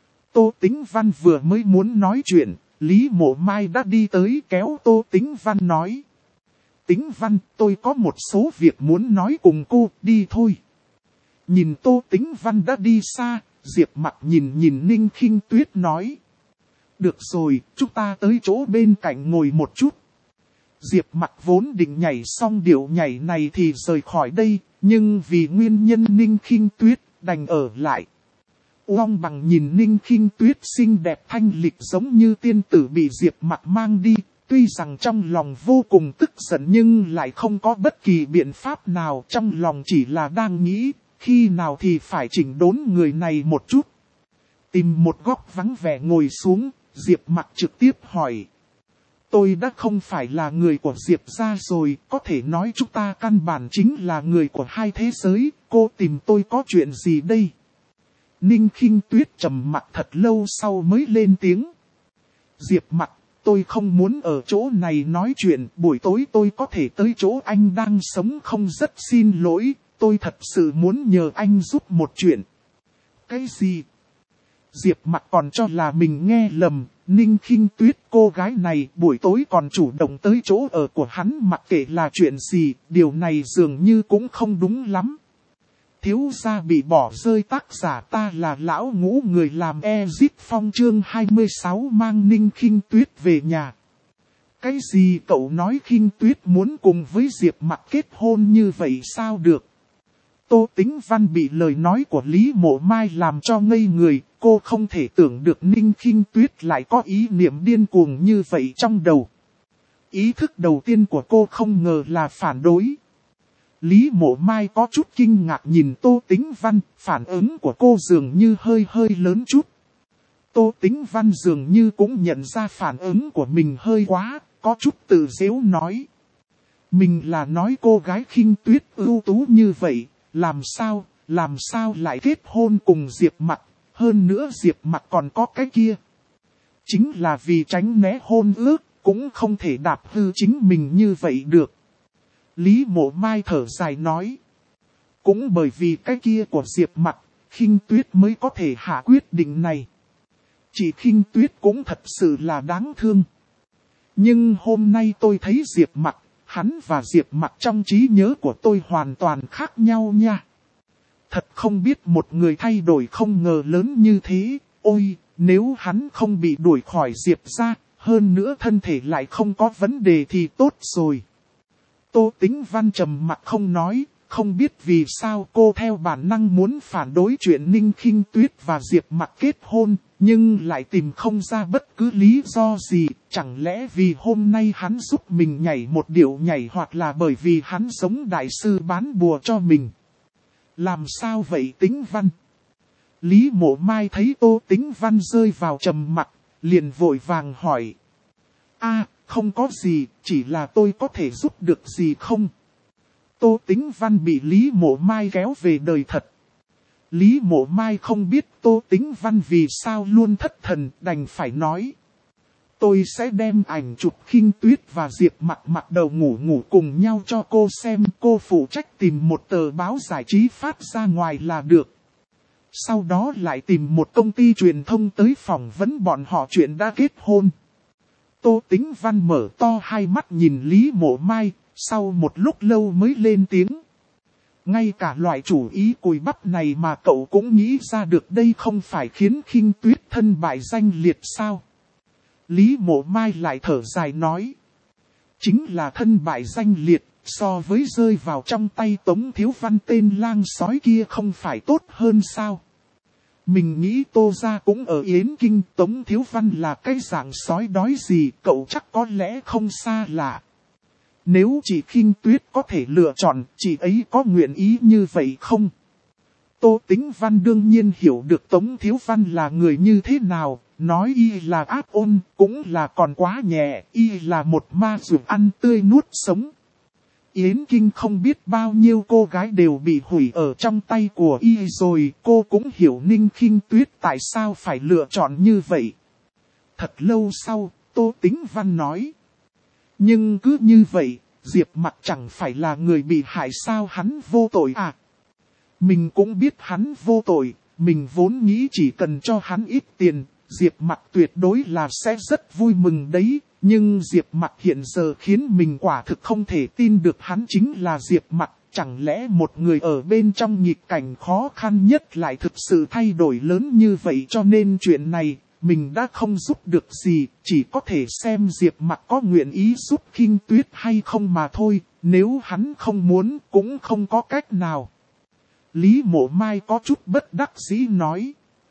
Tô Tĩnh Văn vừa mới muốn nói chuyện, Lý Mộ Mai đã đi tới kéo Tô Tĩnh Văn nói. Tĩnh Văn, tôi có một số việc muốn nói cùng cô, đi thôi. Nhìn Tô Tĩnh Văn đã đi xa, Diệp Mặc nhìn nhìn Ninh Khinh Tuyết nói. Được rồi, chúng ta tới chỗ bên cạnh ngồi một chút. Diệp Mặc vốn định nhảy xong điệu nhảy này thì rời khỏi đây, nhưng vì nguyên nhân Ninh Khinh Tuyết đành ở lại. Uông Bằng nhìn Ninh Khinh Tuyết xinh đẹp thanh lịch giống như tiên tử bị Diệp Mặc mang đi, tuy rằng trong lòng vô cùng tức giận nhưng lại không có bất kỳ biện pháp nào, trong lòng chỉ là đang nghĩ, khi nào thì phải chỉnh đốn người này một chút. Tìm một góc vắng vẻ ngồi xuống, Diệp Mặc trực tiếp hỏi. Tôi đã không phải là người của Diệp gia rồi, có thể nói chúng ta căn bản chính là người của hai thế giới, cô tìm tôi có chuyện gì đây? Ninh Khinh Tuyết trầm mặc thật lâu sau mới lên tiếng. Diệp Mặc, tôi không muốn ở chỗ này nói chuyện, buổi tối tôi có thể tới chỗ anh đang sống không, rất xin lỗi, tôi thật sự muốn nhờ anh giúp một chuyện. Cái gì? Diệp Mặc còn cho là mình nghe lầm, Ninh Khinh Tuyết cô gái này buổi tối còn chủ động tới chỗ ở của hắn mặc kệ là chuyện gì, điều này dường như cũng không đúng lắm. Thiếu gia bị bỏ rơi, tác giả ta là lão ngũ, người làm Ezit Phong chương hai mươi sáu mang Ninh Khinh Tuyết về nhà. Cái gì cậu nói? Khinh Tuyết muốn cùng với Diệp Mặc kết hôn như vậy sao được? Tô Tĩnh Văn bị lời nói của Lý Mộ Mai làm cho ngây người, cô không thể tưởng được Ninh Khinh Tuyết lại có ý niệm điên cuồng như vậy trong đầu. Ý thức đầu tiên của cô không ngờ là phản đối. Lý Mộ Mai có chút kinh ngạc nhìn Tô Tĩnh Văn, phản ứng của cô dường như hơi hơi lớn chút. Tô Tĩnh Văn dường như cũng nhận ra phản ứng của mình hơi quá, có chút tự giễu nói. Mình là nói cô gái Khinh Tuyết ưu tú như vậy, làm sao, làm sao lại kết hôn cùng Diệp Mặc, hơn nữa Diệp Mặc còn có cái kia. Chính là vì tránh né hôn ước, cũng không thể đạp hư chính mình như vậy được. Lý Mộ Mai thở dài nói. Cũng bởi vì cái kia của Diệp Mặc, Khinh Tuyết mới có thể hạ quyết định này. Chị Khinh Tuyết cũng thật sự là đáng thương. Nhưng hôm nay tôi thấy Diệp Mặc, hắn và Diệp Mặc trong trí nhớ của tôi hoàn toàn khác nhau nha. Thật không biết một người thay đổi không ngờ lớn như thế. Ôi, nếu hắn không bị đuổi khỏi Diệp gia, hơn nữa thân thể lại không có vấn đề thì tốt rồi. Tô Tĩnh Văn trầm mặc không nói, không biết vì sao cô theo bản năng muốn phản đối chuyện Ninh Khinh Tuyết và Diệp Mặc kết hôn, nhưng lại tìm không ra bất cứ lý do gì, chẳng lẽ vì hôm nay hắn giúp mình nhảy một điệu nhảy hoặc là bởi vì hắn giống đại sư bán bùa cho mình. Làm sao vậy Tĩnh Văn? Lý Mộ Mai thấy Tô Tĩnh Văn rơi vào trầm mặc, liền vội vàng hỏi. A, không có gì, chỉ là tôi có thể giúp được gì không? Tô Tĩnh Văn bị Lý Mộ Mai kéo về đời thật. Lý Mộ Mai không biết Tô Tĩnh Văn vì sao luôn thất thần, đành phải nói. Tôi sẽ đem ảnh chụp Khinh Tuyết và Diệp Mặc mặc đầu ngủ ngủ cùng nhau cho cô xem, cô phụ trách tìm một tờ báo giải trí phát ra ngoài là được. Sau đó lại tìm một công ty truyền thông tới phỏng vấn bọn họ chuyện đã kết hôn. Tô Tĩnh Văn mở to hai mắt nhìn Lý Mộ Mai, sau một lúc lâu mới lên tiếng. Ngay cả loại chủ ý cùi bắp này mà cậu cũng nghĩ ra được, đây không phải khiến Khinh Tuyết thân bại danh liệt sao? Lý Mộ Mai lại thở dài nói. Chính là thân bại danh liệt, so với rơi vào trong tay Tống Thiếu Văn tên lang sói kia không phải tốt hơn sao? Mình nghĩ Tô gia cũng ở Yến Kinh, Tống Thiếu Văn là cái dạng sói đói gì, cậu chắc có lẽ không xa lạ. Nếu chị Khinh Tuyết có thể lựa chọn, chị ấy có nguyện ý như vậy không? Tô Tĩnh Văn đương nhiên hiểu được Tống Thiếu Văn là người như thế nào, nói y là ác ôn, cũng là còn quá nhẹ, y là một ma dược ăn tươi nuốt sống. Yến Kinh không biết bao nhiêu cô gái đều bị hủy ở trong tay của y rồi, cô cũng hiểu Ninh Khinh Tuyết tại sao phải lựa chọn như vậy. Thật lâu sau, Tô Tĩnh Văn nói. Nhưng cứ như vậy, Diệp Mặc chẳng phải là người bị hại sao, hắn vô tội à? Mình cũng biết hắn vô tội, mình vốn nghĩ chỉ cần cho hắn ít tiền, Diệp Mặc tuyệt đối là sẽ rất vui mừng đấy. Nhưng Diệp Mặc hiện giờ khiến mình quả thực không thể tin được hắn chính là Diệp Mặc. Chẳng lẽ một người ở bên trong nghịch cảnh khó khăn nhất lại thực sự thay đổi lớn như vậy, cho nên chuyện này mình đã không giúp được gì, chỉ có thể xem Diệp Mặc có nguyện ý giúp Khinh Tuyết hay không mà thôi, nếu hắn không muốn cũng không có cách nào. Lý Mộ Mai có chút bất đắc dĩ nói.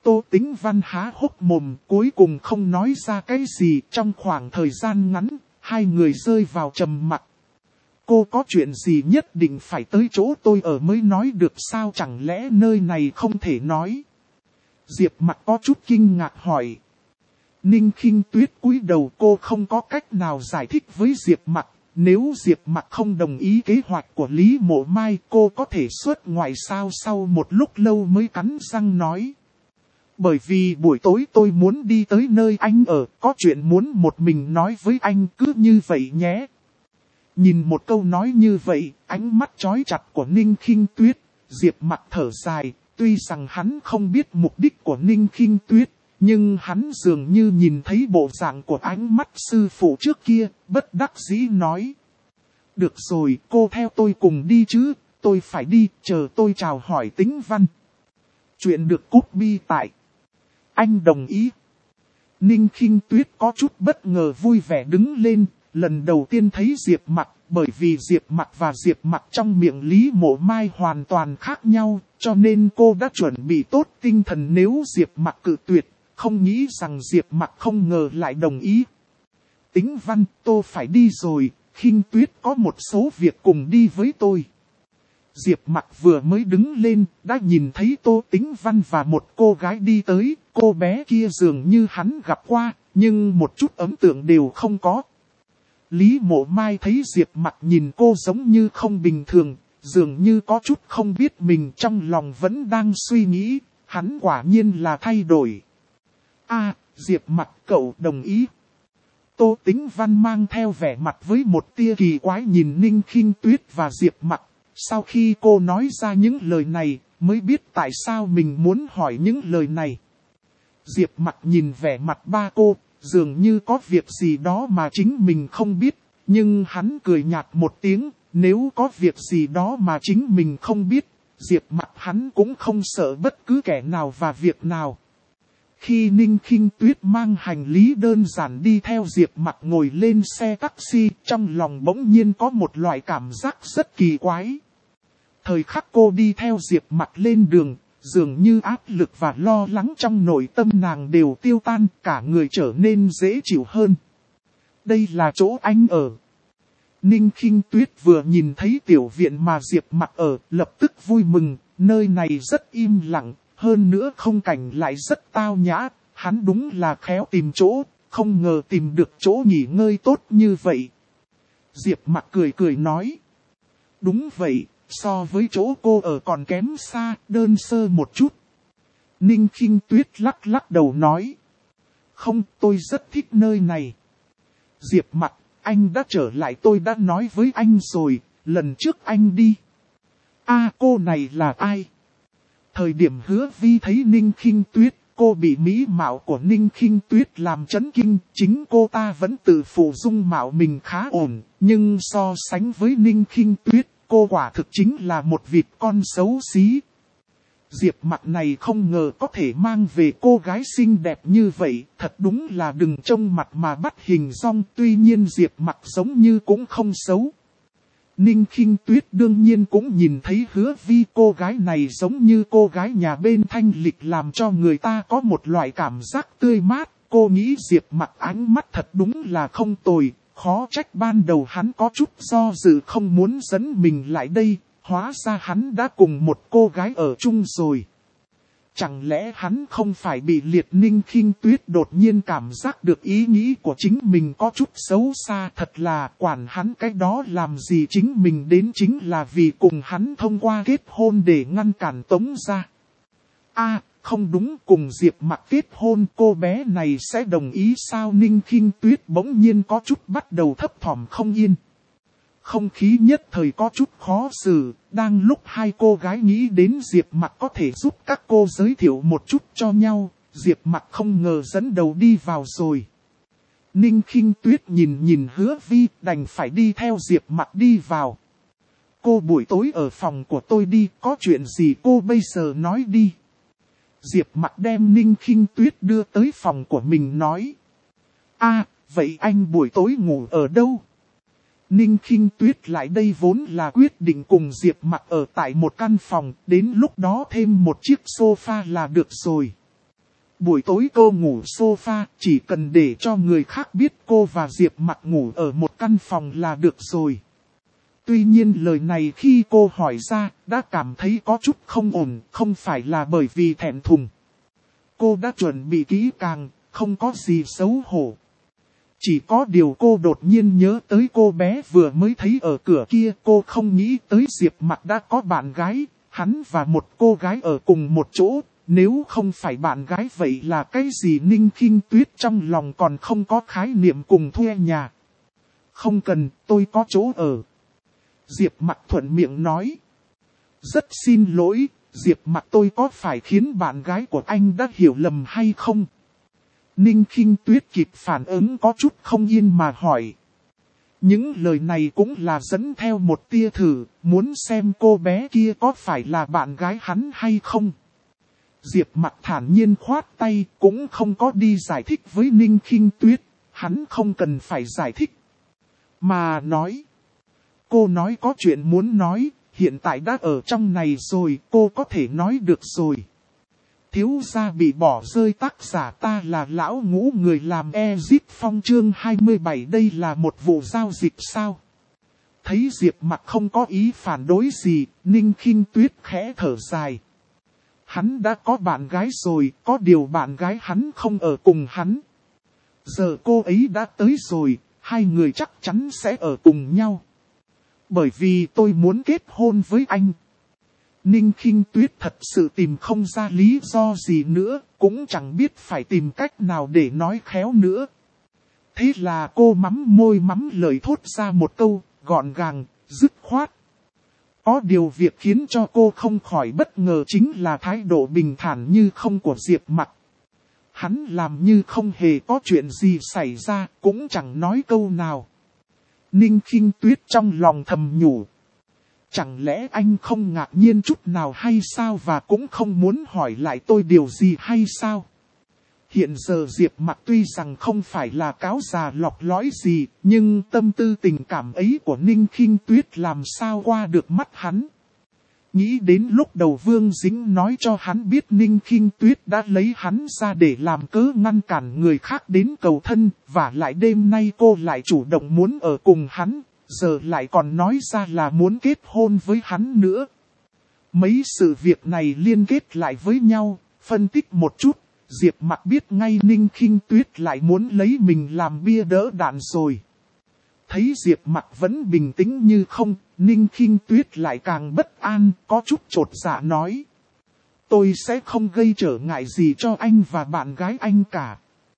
Tô Tĩnh Văn há hốc mồm, cuối cùng không nói ra cái gì. Trong khoảng thời gian ngắn, hai người rơi vào trầm mặc. Cô có chuyện gì nhất định phải tới chỗ tôi ở mới nói được sao, chẳng lẽ nơi này không thể nói? Diệp Mặc có chút kinh ngạc hỏi. Ninh Khinh Tuyết cúi đầu, cô không có cách nào giải thích với Diệp Mặc. Nếu Diệp Mặc không đồng ý kế hoạch của Lý Mộ Mai, cô có thể xuất ngoại sao? Sau một lúc lâu mới cắn răng nói. Bởi vì buổi tối tôi muốn đi tới nơi anh ở, có chuyện muốn một mình nói với anh, cứ như vậy nhé. Nhìn một câu nói như vậy, ánh mắt chói chặt của Ninh Khinh Tuyết, Diệp Mặc thở dài, tuy rằng hắn không biết mục đích của Ninh Khinh Tuyết, nhưng hắn dường như nhìn thấy bộ dạng của ánh mắt sư phụ trước kia, bất đắc dĩ nói. Được rồi, cô theo tôi cùng đi chứ, tôi phải đi, chờ tôi chào hỏi Tĩnh Văn. Chuyện được copy tại. Anh đồng ý. Ninh Khinh Tuyết có chút bất ngờ vui vẻ đứng lên, lần đầu tiên thấy Diệp Mặc, bởi vì Diệp Mặc và Diệp Mặc trong miệng Lý Mộ Mai hoàn toàn khác nhau, cho nên cô đã chuẩn bị tốt tinh thần nếu Diệp Mặc cự tuyệt, không nghĩ rằng Diệp Mặc không ngờ lại đồng ý. Tĩnh Văn, tôi phải đi rồi, Khinh Tuyết có một số việc cùng đi với tôi. Diệp Mặc vừa mới đứng lên, đã nhìn thấy Tô Tĩnh Văn và một cô gái đi tới, cô bé kia dường như hắn gặp qua, nhưng một chút ấn tượng đều không có. Lý Mộ Mai thấy Diệp Mặc nhìn cô giống như không bình thường, dường như có chút không biết mình, trong lòng vẫn đang suy nghĩ, hắn quả nhiên là thay đổi. À, Diệp Mặc, cậu đồng ý. Tô Tĩnh Văn mang theo vẻ mặt với một tia kỳ quái nhìn Ninh Khinh Tuyết và Diệp Mặc. Sau khi cô nói ra những lời này, mới biết tại sao mình muốn hỏi những lời này. Diệp Mặc nhìn vẻ mặt ba cô, dường như có việc gì đó mà chính mình không biết, nhưng hắn cười nhạt một tiếng, nếu có việc gì đó mà chính mình không biết, Diệp Mặc hắn cũng không sợ bất cứ kẻ nào và việc nào. Khi Ninh Khinh Tuyết mang hành lý đơn giản đi theo Diệp Mặc ngồi lên xe taxi, trong lòng bỗng nhiên có một loại cảm giác rất kỳ quái. Thời khắc cô đi theo Diệp Mặc lên đường, dường như áp lực và lo lắng trong nội tâm nàng đều tiêu tan, cả người trở nên dễ chịu hơn. Đây là chỗ anh ở. Ninh Khinh Tuyết vừa nhìn thấy tiểu viện mà Diệp Mặc ở, lập tức vui mừng, nơi này rất im lặng, hơn nữa không cảnh lại rất tao nhã, hắn đúng là khéo tìm chỗ, không ngờ tìm được chỗ nghỉ ngơi tốt như vậy. Diệp Mặc cười cười nói. Đúng vậy. So với chỗ cô ở còn kém xa, đơn sơ một chút. Ninh Khinh Tuyết lắc lắc đầu nói. Không, tôi rất thích nơi này. Diệp Mặc, anh đã trở lại, tôi đã nói với anh rồi, lần trước anh đi. À, cô này là ai? Thời điểm Hứa Vi thấy Ninh Khinh Tuyết, cô bị mỹ mạo của Ninh Khinh Tuyết làm chấn kinh. Chính cô ta vẫn tự phụ dung mạo mình khá ổn, nhưng so sánh với Ninh Khinh Tuyết, cô quả thực chính là một vịt con xấu xí. Diệp Mặc này không ngờ có thể mang về cô gái xinh đẹp như vậy, thật đúng là đừng trông mặt mà bắt hình dong, tuy nhiên Diệp Mặc giống như cũng không xấu. Ninh Khinh Tuyết đương nhiên cũng nhìn thấy Hứa Vi, cô gái này giống như cô gái nhà bên thanh lịch, làm cho người ta có một loại cảm giác tươi mát. Cô nghĩ Diệp Mặc ánh mắt thật đúng là không tồi, khó trách ban đầu hắn có chút do dự không muốn dẫn mình lại đây, hóa ra hắn đã cùng một cô gái ở chung rồi. Chẳng lẽ hắn không phải bị liệt? Ninh Khinh Tuyết đột nhiên cảm giác được ý nghĩ của chính mình có chút xấu xa, thật là quản hắn cái đó làm gì, chính mình đến chính là vì cùng hắn thông qua kết hôn để ngăn cản Tống gia. À, không đúng, cùng Diệp Mặc kết hôn cô bé này sẽ đồng ý sao? Ninh Khinh Tuyết bỗng nhiên có chút bắt đầu thấp thỏm không yên. Không khí nhất thời có chút khó xử, đang lúc hai cô gái nghĩ đến Diệp Mặc có thể giúp các cô giới thiệu một chút cho nhau, Diệp Mặc không ngờ dẫn đầu đi vào rồi. Ninh Khinh Tuyết nhìn nhìn Hứa Vi, đành phải đi theo Diệp Mặc đi vào. Cô buổi tối ở phòng của tôi đi, có chuyện gì cô bây giờ nói đi. Diệp Mặc đem Ninh Khinh Tuyết đưa tới phòng của mình nói. À, vậy anh buổi tối ngủ ở đâu? Ninh Khinh Tuyết lại đây vốn là quyết định cùng Diệp Mặc ở tại một căn phòng, đến lúc đó thêm một chiếc sofa là được rồi. buổi tối cô ngủ sofa, chỉ cần để cho người khác biết cô và Diệp Mặc ngủ ở một căn phòng là được rồi. Tuy nhiên lời này khi cô hỏi ra, đã cảm thấy có chút không ổn, không phải là bởi vì thẹn thùng. Cô đã chuẩn bị kỹ càng, không có gì xấu hổ. Chỉ có điều cô đột nhiên nhớ tới cô bé vừa mới thấy ở cửa kia, cô không nghĩ tới Diệp Mặc đã có bạn gái, hắn và một cô gái ở cùng một chỗ, nếu không phải bạn gái vậy là cái gì? Ninh Khinh Tuyết trong lòng còn không có khái niệm cùng thuê nhà. Không cần, tôi có chỗ ở. Diệp Mặc thuận miệng nói. Rất xin lỗi, Diệp Mặc, tôi có phải khiến bạn gái của anh đã hiểu lầm hay không? Ninh Khinh Tuyết kịp phản ứng có chút không yên mà hỏi. Những lời này cũng là dẫn theo một tia thử, muốn xem cô bé kia có phải là bạn gái hắn hay không. Diệp Mặc thản nhiên khoát tay, cũng không có đi giải thích với Ninh Khinh Tuyết, hắn không cần phải giải thích. Mà nói, cô nói có chuyện muốn nói, hiện tại đã ở trong này rồi, cô có thể nói được rồi. Thiếu gia bị bỏ rơi, tác giả ta là lão ngũ người làm Exit Phong chương hai mươi bảy, đây là một vụ giao dịch sao? Thấy Diệp Mặc không có ý phản đối gì, Ninh Khinh Tuyết khẽ thở dài. Hắn đã có bạn gái rồi, có điều bạn gái hắn không ở cùng hắn. Giờ cô ấy đã tới rồi, hai người chắc chắn sẽ ở cùng nhau. Bởi vì tôi muốn kết hôn với anh. Ninh Khinh Tuyết thật sự tìm không ra lý do gì nữa, cũng chẳng biết phải tìm cách nào để nói khéo nữa. Thế là cô mắm môi mắm lời thốt ra một câu, gọn gàng, dứt khoát. Có điều việc khiến cho cô không khỏi bất ngờ chính là thái độ bình thản như không của Diệp Mặc. Hắn làm như không hề có chuyện gì xảy ra, cũng chẳng nói câu nào. Ninh Khinh Tuyết trong lòng thầm nhủ. Chẳng lẽ anh không ngạc nhiên chút nào hay sao, và cũng không muốn hỏi lại tôi điều gì hay sao? Hiện giờ Diệp Mặc tuy rằng không phải là cáo già lọc lõi gì, nhưng tâm tư tình cảm ấy của Ninh Khinh Tuyết làm sao qua được mắt hắn. Nghĩ đến lúc đầu Vương Dính nói cho hắn biết Ninh Khinh Tuyết đã lấy hắn ra để làm cớ ngăn cản người khác đến cầu thân, và lại đêm nay cô lại chủ động muốn ở cùng hắn, giờ lại còn nói ra là muốn kết hôn với hắn nữa. Mấy sự việc này liên kết lại với nhau, phân tích một chút, Diệp Mặc biết ngay Ninh Khinh Tuyết lại muốn lấy mình làm bia đỡ đạn rồi. Thấy Diệp Mặc vẫn bình tĩnh như không, Ninh Khinh Tuyết lại càng bất an, có chút chột dạ nói. Tôi sẽ không gây trở ngại gì cho anh và bạn gái anh cả.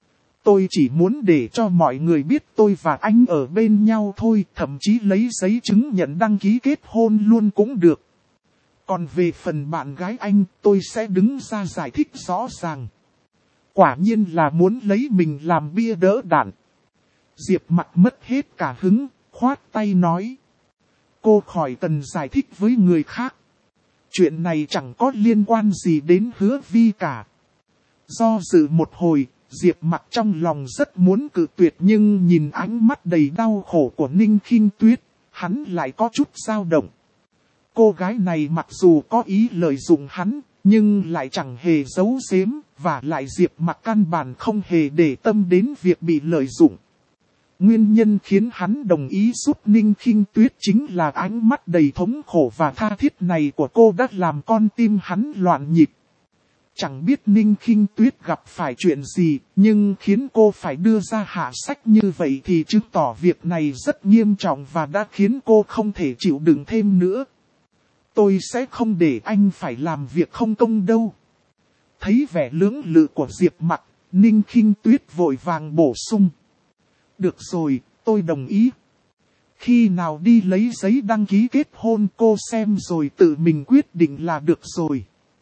Tôi chỉ muốn để cho mọi người biết tôi và anh ở bên nhau thôi, thậm chí lấy giấy chứng nhận đăng ký kết hôn luôn cũng được. Còn về phần bạn gái anh, tôi sẽ đứng ra giải thích rõ ràng. Quả nhiên là muốn lấy mình làm bia đỡ đạn. Diệp Mặc mất hết cả hứng, khoát tay nói. Cô khỏi cần giải thích với người khác. Chuyện này chẳng có liên quan gì đến Hứa Vi cả. Do dự một hồi, Diệp Mặc trong lòng rất muốn cự tuyệt, nhưng nhìn ánh mắt đầy đau khổ của Ninh Khinh Tuyết, hắn lại có chút dao động. Cô gái này mặc dù có ý lợi dụng hắn, nhưng lại chẳng hề giấu giếm, và lại Diệp Mặc căn bản không hề để tâm đến việc bị lợi dụng. Nguyên nhân khiến hắn đồng ý giúp Ninh Khinh Tuyết chính là ánh mắt đầy thống khổ và tha thiết này của cô đã làm con tim hắn loạn nhịp. Chẳng biết Ninh Khinh Tuyết gặp phải chuyện gì, nhưng khiến cô phải đưa ra hạ sách như vậy thì chứng tỏ việc này rất nghiêm trọng và đã khiến cô không thể chịu đựng thêm nữa. Tôi sẽ không để anh phải làm việc không công đâu. Thấy vẻ lưỡng lự của Diệp Mặc, Ninh Khinh Tuyết vội vàng bổ sung. Được rồi, tôi đồng ý. Khi nào đi lấy giấy đăng ký kết hôn cô xem rồi tự mình quyết định là được rồi.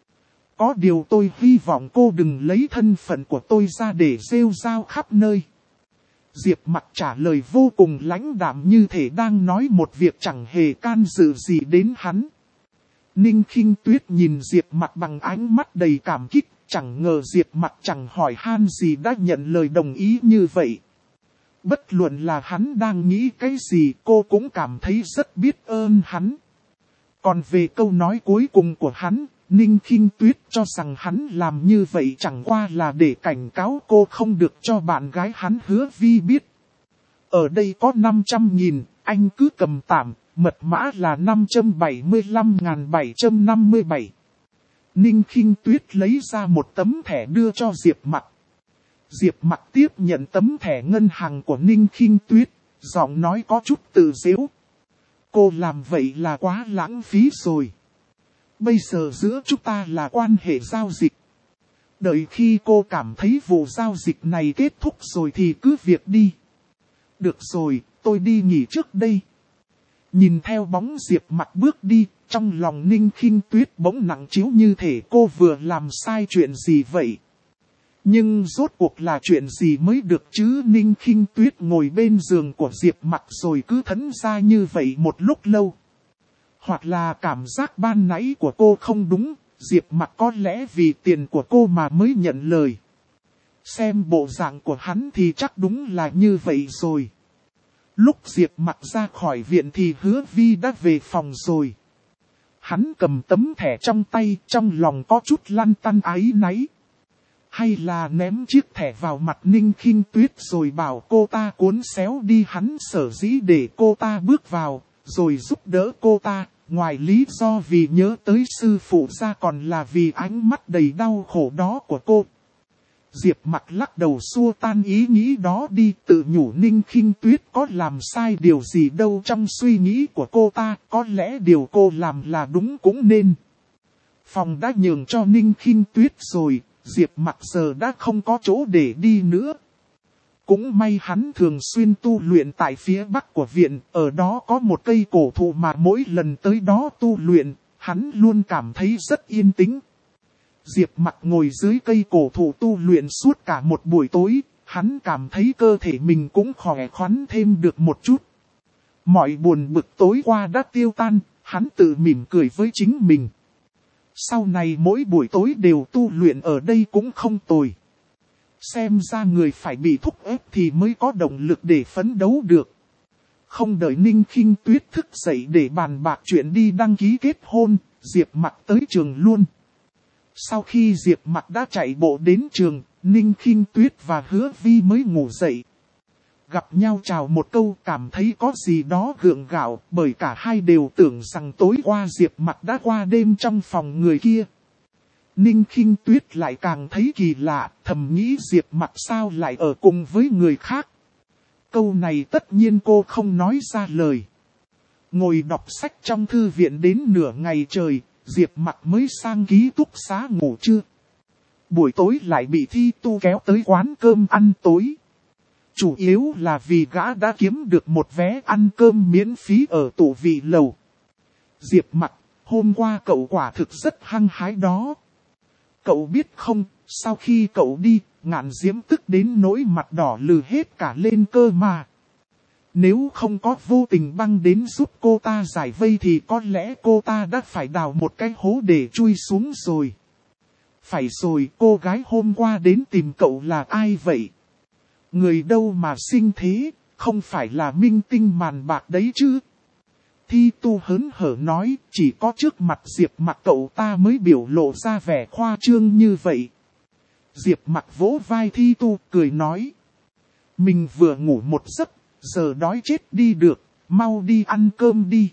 Có điều tôi hy vọng cô đừng lấy thân phận của tôi ra để rêu rao khắp nơi. Diệp Mặc trả lời vô cùng lãnh đạm, như thể đang nói một việc chẳng hề can dự gì đến hắn. Ninh Khinh Tuyết nhìn Diệp Mặc bằng ánh mắt đầy cảm kích, chẳng ngờ Diệp Mặc chẳng hỏi han gì đã nhận lời đồng ý như vậy. Bất luận là hắn đang nghĩ cái gì, cô cũng cảm thấy rất biết ơn hắn. Còn về câu nói cuối cùng của hắn, Ninh Khinh Tuyết cho rằng hắn làm như vậy chẳng qua là để cảnh cáo cô không được cho bạn gái hắn Hứa Vi biết. Ở đây có năm trăm nghìn, anh cứ cầm tạm, mật mã là năm trăm bảy mươi lăm nghìn bảy trăm năm mươi bảy. Ninh Khinh Tuyết lấy ra một tấm thẻ đưa cho Diệp Mặc. Diệp Mặc tiếp nhận tấm thẻ ngân hàng của Ninh Khinh Tuyết, giọng nói có chút tự giễu. Cô làm vậy là quá lãng phí rồi. Bây giờ giữa chúng ta là quan hệ giao dịch. Đợi khi cô cảm thấy vụ giao dịch này kết thúc rồi thì cứ việc đi. Được rồi, tôi đi nghỉ trước đây. Nhìn theo bóng Diệp Mặc bước đi, trong lòng Ninh Khinh Tuyết bỗng nặng trĩu như thể cô vừa làm sai chuyện gì vậy. Nhưng rốt cuộc là chuyện gì mới được chứ? Ninh Khinh Tuyết ngồi bên giường của Diệp Mặc rồi cứ thẫn ra như vậy một lúc lâu. Hoặc là cảm giác ban nãy của cô không đúng, Diệp Mặc có lẽ vì tiền của cô mà mới nhận lời. Xem bộ dạng của hắn thì chắc đúng là như vậy rồi. Lúc Diệp Mặc ra khỏi viện thì Hứa Vi đã về phòng rồi. Hắn cầm tấm thẻ trong tay, trong lòng có chút lăn tăn áy náy. Hay là ném chiếc thẻ vào mặt Ninh Khinh Tuyết rồi bảo cô ta cuốn xéo đi, hắn sở dĩ để cô ta bước vào, rồi giúp đỡ cô ta, ngoài lý do vì nhớ tới sư phụ ra còn là vì ánh mắt đầy đau khổ đó của cô. Diệp Mặc lắc đầu xua tan ý nghĩ đó đi, tự nhủ Ninh Khinh Tuyết có làm sai điều gì đâu. Trong suy nghĩ của cô ta, có lẽ điều cô làm là đúng cũng nên. Phòng đã nhường cho Ninh Khinh Tuyết rồi, Diệp Mặc giờ đã không có chỗ để đi nữa. Cũng may hắn thường xuyên tu luyện tại phía bắc của viện, ở đó có một cây cổ thụ mà mỗi lần tới đó tu luyện, hắn luôn cảm thấy rất yên tĩnh. Diệp Mặc ngồi dưới cây cổ thụ tu luyện suốt cả một buổi tối, hắn cảm thấy cơ thể mình cũng khỏe khoắn thêm được một chút. Mọi buồn bực tối qua đã tiêu tan, hắn tự mỉm cười với chính mình. Sau này mỗi buổi tối đều tu luyện ở đây cũng không tồi. Xem ra người phải bị thúc ép thì mới có động lực để phấn đấu được. Không đợi Ninh Khinh Tuyết thức dậy để bàn bạc chuyện đi đăng ký kết hôn, Diệp Mặc tới trường luôn. Sau khi Diệp Mặc đã chạy bộ đến trường, Ninh Khinh Tuyết và Hứa Vi mới ngủ dậy. Gặp nhau chào một câu cảm thấy có gì đó gượng gạo, bởi cả hai đều tưởng rằng tối qua Diệp Mặc đã qua đêm trong phòng người kia. Ninh Khinh Tuyết lại càng thấy kỳ lạ, thầm nghĩ Diệp Mặc sao lại ở cùng với người khác. Câu này tất nhiên cô không nói ra lời. Ngồi đọc sách trong thư viện đến nửa ngày trời, Diệp Mặc mới sang ký túc xá ngủ trưa. Buổi tối lại bị Thi Tu kéo tới quán cơm ăn tối. Chủ yếu là vì gã đã kiếm được một vé ăn cơm miễn phí ở tủ vị lầu. Diệp Mặc, hôm qua cậu quả thực rất hăng hái đó. Cậu biết không, sau khi cậu đi, Ngạn Diễm tức đến nỗi mặt đỏ lừ hết cả lên cơ mà. Nếu không có vô tình băng đến giúp cô ta giải vây thì có lẽ cô ta đã phải đào một cái hố để chui xuống rồi. Phải rồi, cô gái hôm qua đến tìm cậu là ai vậy? Người đâu mà xinh thế, không phải là minh tinh màn bạc đấy chứ? Thi Tu hớn hở nói, chỉ có trước mặt Diệp Mặc cậu ta mới biểu lộ ra vẻ khoa trương như vậy. Diệp Mặc vỗ vai Thi Tu cười nói. Mình vừa ngủ một giấc, giờ đói chết đi được, mau đi ăn cơm đi.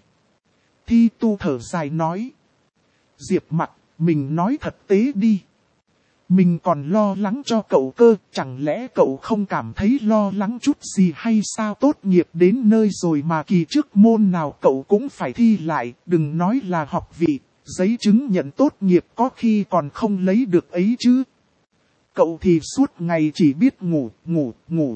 Thi Tu thở dài nói. Diệp Mặc, mình nói thật tế đi. Mình còn lo lắng cho cậu cơ, chẳng lẽ cậu không cảm thấy lo lắng chút gì hay sao? Tốt nghiệp đến nơi rồi mà kỳ trước môn nào cậu cũng phải thi lại, đừng nói là học vị, giấy chứng nhận tốt nghiệp có khi còn không lấy được ấy chứ. Cậu thì suốt ngày chỉ biết ngủ, ngủ, ngủ.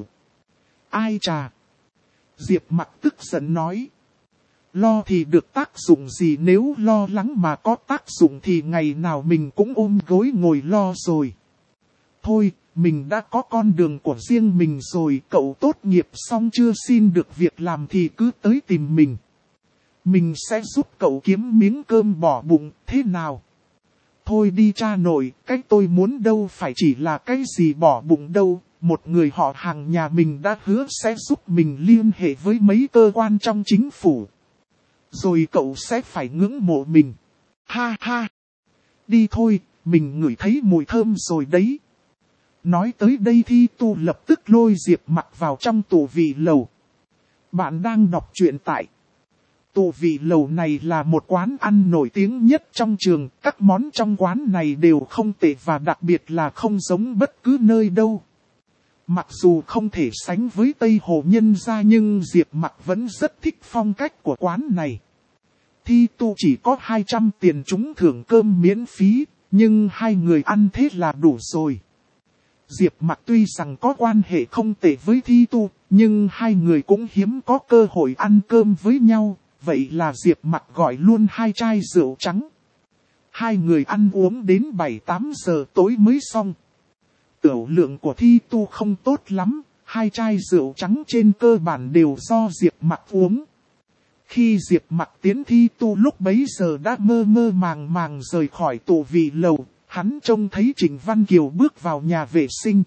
Ai chà? Diệp Mặc tức giận nói. Lo thì được tác dụng gì, nếu lo lắng mà có tác dụng thì ngày nào mình cũng ôm gối ngồi lo rồi. Thôi, mình đã có con đường của riêng mình rồi, cậu tốt nghiệp xong chưa xin được việc làm thì cứ tới tìm mình. Mình sẽ giúp cậu kiếm miếng cơm bỏ bụng, thế nào? Thôi đi cha nội, cái tôi muốn đâu phải chỉ là cái gì bỏ bụng đâu. Một người họ hàng nhà mình đã hứa sẽ giúp mình liên hệ với mấy cơ quan trong chính phủ. Rồi cậu sẽ phải ngưỡng mộ mình. Ha ha! Đi thôi, mình ngửi thấy mùi thơm rồi đấy. Nói tới đây Thi Tu lập tức lôi Diệp Mặc vào trong tù vị lầu. Bạn đang đọc truyện tại tù vị lầu này là một quán ăn nổi tiếng nhất trong trường. Các món trong quán này đều không tệ và đặc biệt là không giống bất cứ nơi đâu. Mặc dù không thể sánh với Tây Hồ Nhân gia nhưng Diệp Mặc vẫn rất thích phong cách của quán này. Thi Tu chỉ có hai trăm tiền trúng thưởng cơm miễn phí, nhưng hai người ăn thế là đủ rồi. Diệp Mặc tuy rằng có quan hệ không tệ với Thi Tu, nhưng hai người cũng hiếm có cơ hội ăn cơm với nhau, vậy là Diệp Mặc gọi luôn hai chai rượu trắng. Hai người ăn uống đến bảy tám giờ tối mới xong. Tiểu lượng của Thi Tu không tốt lắm, hai chai rượu trắng trên cơ bản đều do Diệp Mặc uống. Khi Diệp Mặc tiến Thi Tu lúc bấy giờ đã mơ mơ màng màng rời khỏi tù vị lầu, hắn trông thấy Trịnh Văn Kiều bước vào nhà vệ sinh.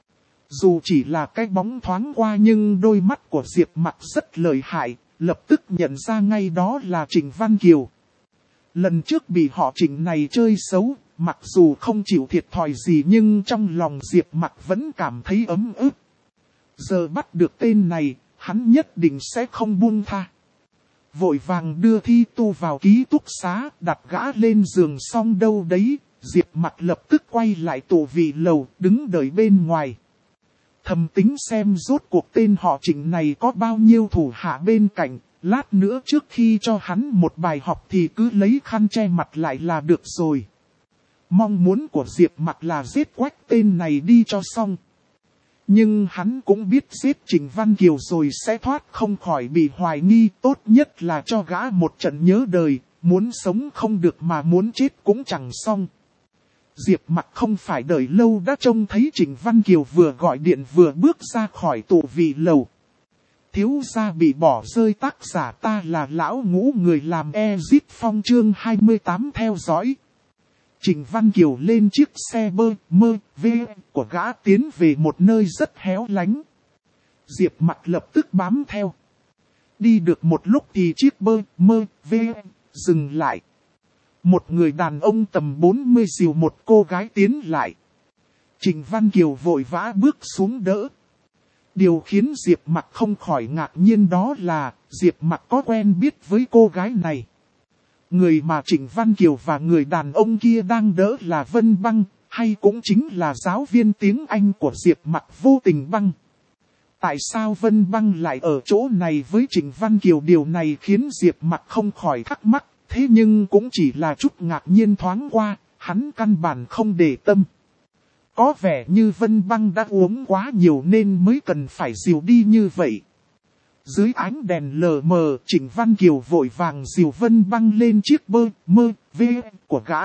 Dù chỉ là cái bóng thoáng qua nhưng đôi mắt của Diệp Mặc rất lợi hại, lập tức nhận ra ngay đó là Trịnh Văn Kiều. Lần trước bị họ Trịnh này chơi xấu, mặc dù không chịu thiệt thòi gì nhưng trong lòng Diệp Mặc vẫn cảm thấy ấm ức. Giờ bắt được tên này, hắn nhất định sẽ không buông tha. Vội vàng đưa Thi Tu vào ký túc xá, đặt gã lên giường xong đâu đấy, Diệp Mặc lập tức quay lại tù vị lầu, đứng đợi bên ngoài. Thầm tính xem rốt cuộc tên họ Trịnh này có bao nhiêu thủ hạ bên cạnh, lát nữa trước khi cho hắn một bài học thì cứ lấy khăn che mặt lại là được rồi. Mong muốn của Diệp Mặc là giết quách tên này đi cho xong. Nhưng hắn cũng biết giết Trịnh Văn Kiều rồi sẽ thoát không khỏi bị hoài nghi, tốt nhất là cho gã một trận nhớ đời, muốn sống không được mà muốn chết cũng chẳng xong. Diệp Mặc không phải đợi lâu đã trông thấy Trịnh Văn Kiều vừa gọi điện vừa bước ra khỏi tù vị lầu. Thiếu gia bị bỏ rơi, tác giả ta là lão ngũ người làm Ezit Phong chương hai mươi tám theo dõi. Trịnh Văn Kiều lên chiếc xe bơ, mơ, vê của gã tiến về một nơi rất héo lánh. Diệp Mặc lập tức bám theo. Đi được một lúc thì chiếc bơ, mơ, vê dừng lại. Một người đàn ông tầm bốn mươi dìu một cô gái tiến lại. Trịnh Văn Kiều vội vã bước xuống đỡ. Điều khiến Diệp Mặc không khỏi ngạc nhiên đó là Diệp Mặc có quen biết với cô gái này. Người mà Trịnh Văn Kiều và người đàn ông kia đang đỡ là Vân Băng, hay cũng chính là giáo viên tiếng Anh của Diệp Mặc Vô Tình Băng. Tại sao Vân Băng lại ở chỗ này với Trịnh Văn Kiều? Điều này khiến Diệp Mặc không khỏi thắc mắc, thế nhưng cũng chỉ là chút ngạc nhiên thoáng qua, hắn căn bản không để tâm. Có vẻ như Vân Băng đã uống quá nhiều nên mới cần phải dìu đi như vậy. Dưới ánh đèn lờ mờ, Trịnh Văn Kiều vội vàng dìu Vân Băng lên chiếc bơ, mơ, vê của gã.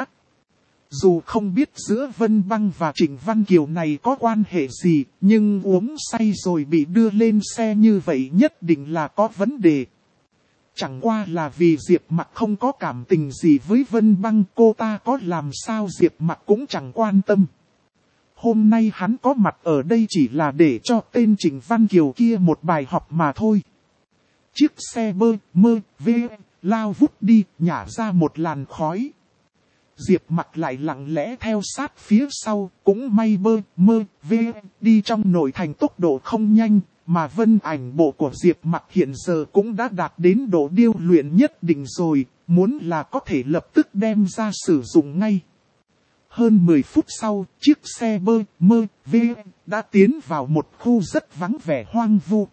Dù không biết giữa Vân Băng và Trịnh Văn Kiều này có quan hệ gì, nhưng uống say rồi bị đưa lên xe như vậy nhất định là có vấn đề. Chẳng qua là vì Diệp Mặc không có cảm tình gì với Vân Băng, cô ta có làm sao Diệp Mặc cũng chẳng quan tâm. Hôm nay hắn có mặt ở đây chỉ là để cho tên Trịnh Văn Kiều kia một bài học mà thôi. Chiếc xe bơ, mơ, vê, lao vút đi, nhả ra một làn khói. Diệp Mặc lại lặng lẽ theo sát phía sau, cũng may bơ, mơ, vê, đi trong nội thành tốc độ không nhanh, mà vân ảnh bộ của Diệp Mặc hiện giờ cũng đã đạt đến độ điêu luyện nhất định rồi, muốn là có thể lập tức đem ra sử dụng ngay. Hơn mười phút sau, chiếc xe bơ, mơ, vê, đã tiến vào một khu rất vắng vẻ hoang vu.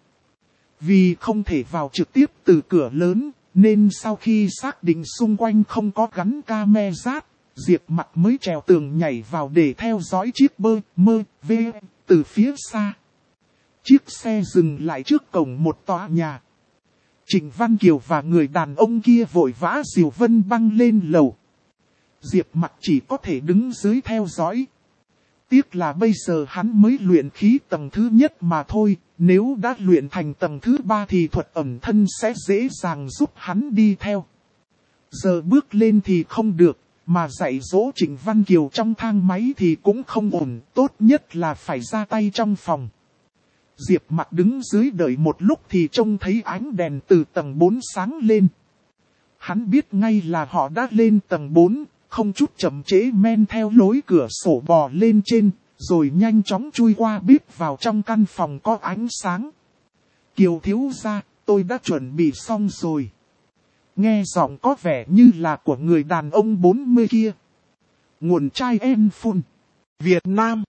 Vì không thể vào trực tiếp từ cửa lớn, nên sau khi xác định xung quanh không có gắn camera, Diệp Mặc mới trèo tường nhảy vào để theo dõi chiếc bơ, mơ, vê, từ phía xa. Chiếc xe dừng lại trước cổng một tòa nhà. Trịnh Văn Kiều và người đàn ông kia vội vã dìu Vân Băng lên lầu. Diệp Mặc chỉ có thể đứng dưới theo dõi. Tiếc là bây giờ hắn mới luyện khí tầng thứ nhất mà thôi, nếu đã luyện thành tầng thứ ba thì thuật ẩn thân sẽ dễ dàng giúp hắn đi theo. Giờ bước lên thì không được, mà dạy dỗ Trịnh Văn Kiều trong thang máy thì cũng không ổn, tốt nhất là phải ra tay trong phòng. Diệp Mặc đứng dưới đợi một lúc thì trông thấy ánh đèn từ tầng bốn sáng lên. Hắn biết ngay là họ đã lên tầng bốn, không chút chậm trễ men theo lối cửa sổ bò lên trên, rồi nhanh chóng chui qua bếp vào trong căn phòng có ánh sáng. Kiều thiếu gia, tôi đã chuẩn bị xong rồi. Nghe giọng có vẻ như là của người đàn ông bốn mươi kia. Nguồn chai em phun. Việt Nam.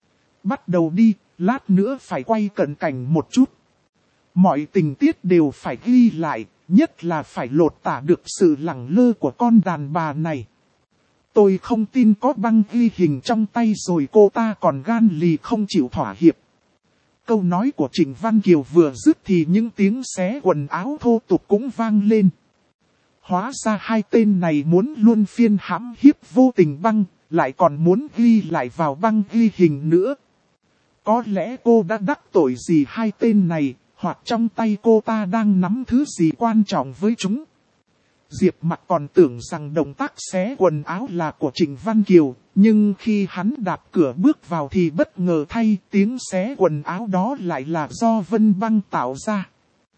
Bắt đầu đi, lát nữa phải quay cận cảnh một chút. Mọi tình tiết đều phải ghi lại, nhất là phải lột tả được sự lẳng lơ của con đàn bà này. Tôi không tin có băng ghi hình trong tay rồi cô ta còn gan lì không chịu thỏa hiệp. Câu nói của Trịnh Văn Kiều vừa dứt thì những tiếng xé quần áo thô tục cũng vang lên. Hóa ra hai tên này muốn luôn phiên hãm hiếp vô tình băng, lại còn muốn ghi lại vào băng ghi hình nữa. Có lẽ cô đã đắc tội gì hai tên này, hoặc trong tay cô ta đang nắm thứ gì quan trọng với chúng. Diệp Mặc còn tưởng rằng động tác xé quần áo là của Trịnh Văn Kiều, nhưng khi hắn đạp cửa bước vào thì bất ngờ thay tiếng xé quần áo đó lại là do Vân Băng tạo ra.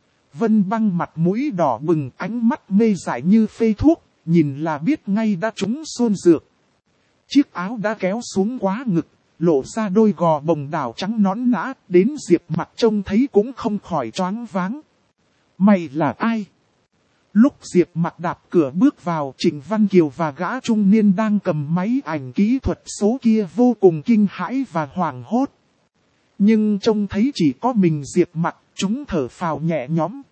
Vân Băng mặt mũi đỏ bừng, ánh mắt mê dại như phê thuốc, nhìn là biết ngay đã trúng xôn dược. Chiếc áo đã kéo xuống quá ngực, lộ ra đôi gò bồng đảo trắng nõn nã, đến Diệp Mặc trông thấy cũng không khỏi choáng váng. Mày là ai? Lúc Diệp Mặc đạp cửa bước vào, Trịnh Văn Kiều và gã trung niên đang cầm máy ảnh kỹ thuật số kia vô cùng kinh hãi và hoảng hốt. Nhưng trông thấy chỉ có mình Diệp Mặc, chúng thở phào nhẹ nhõm.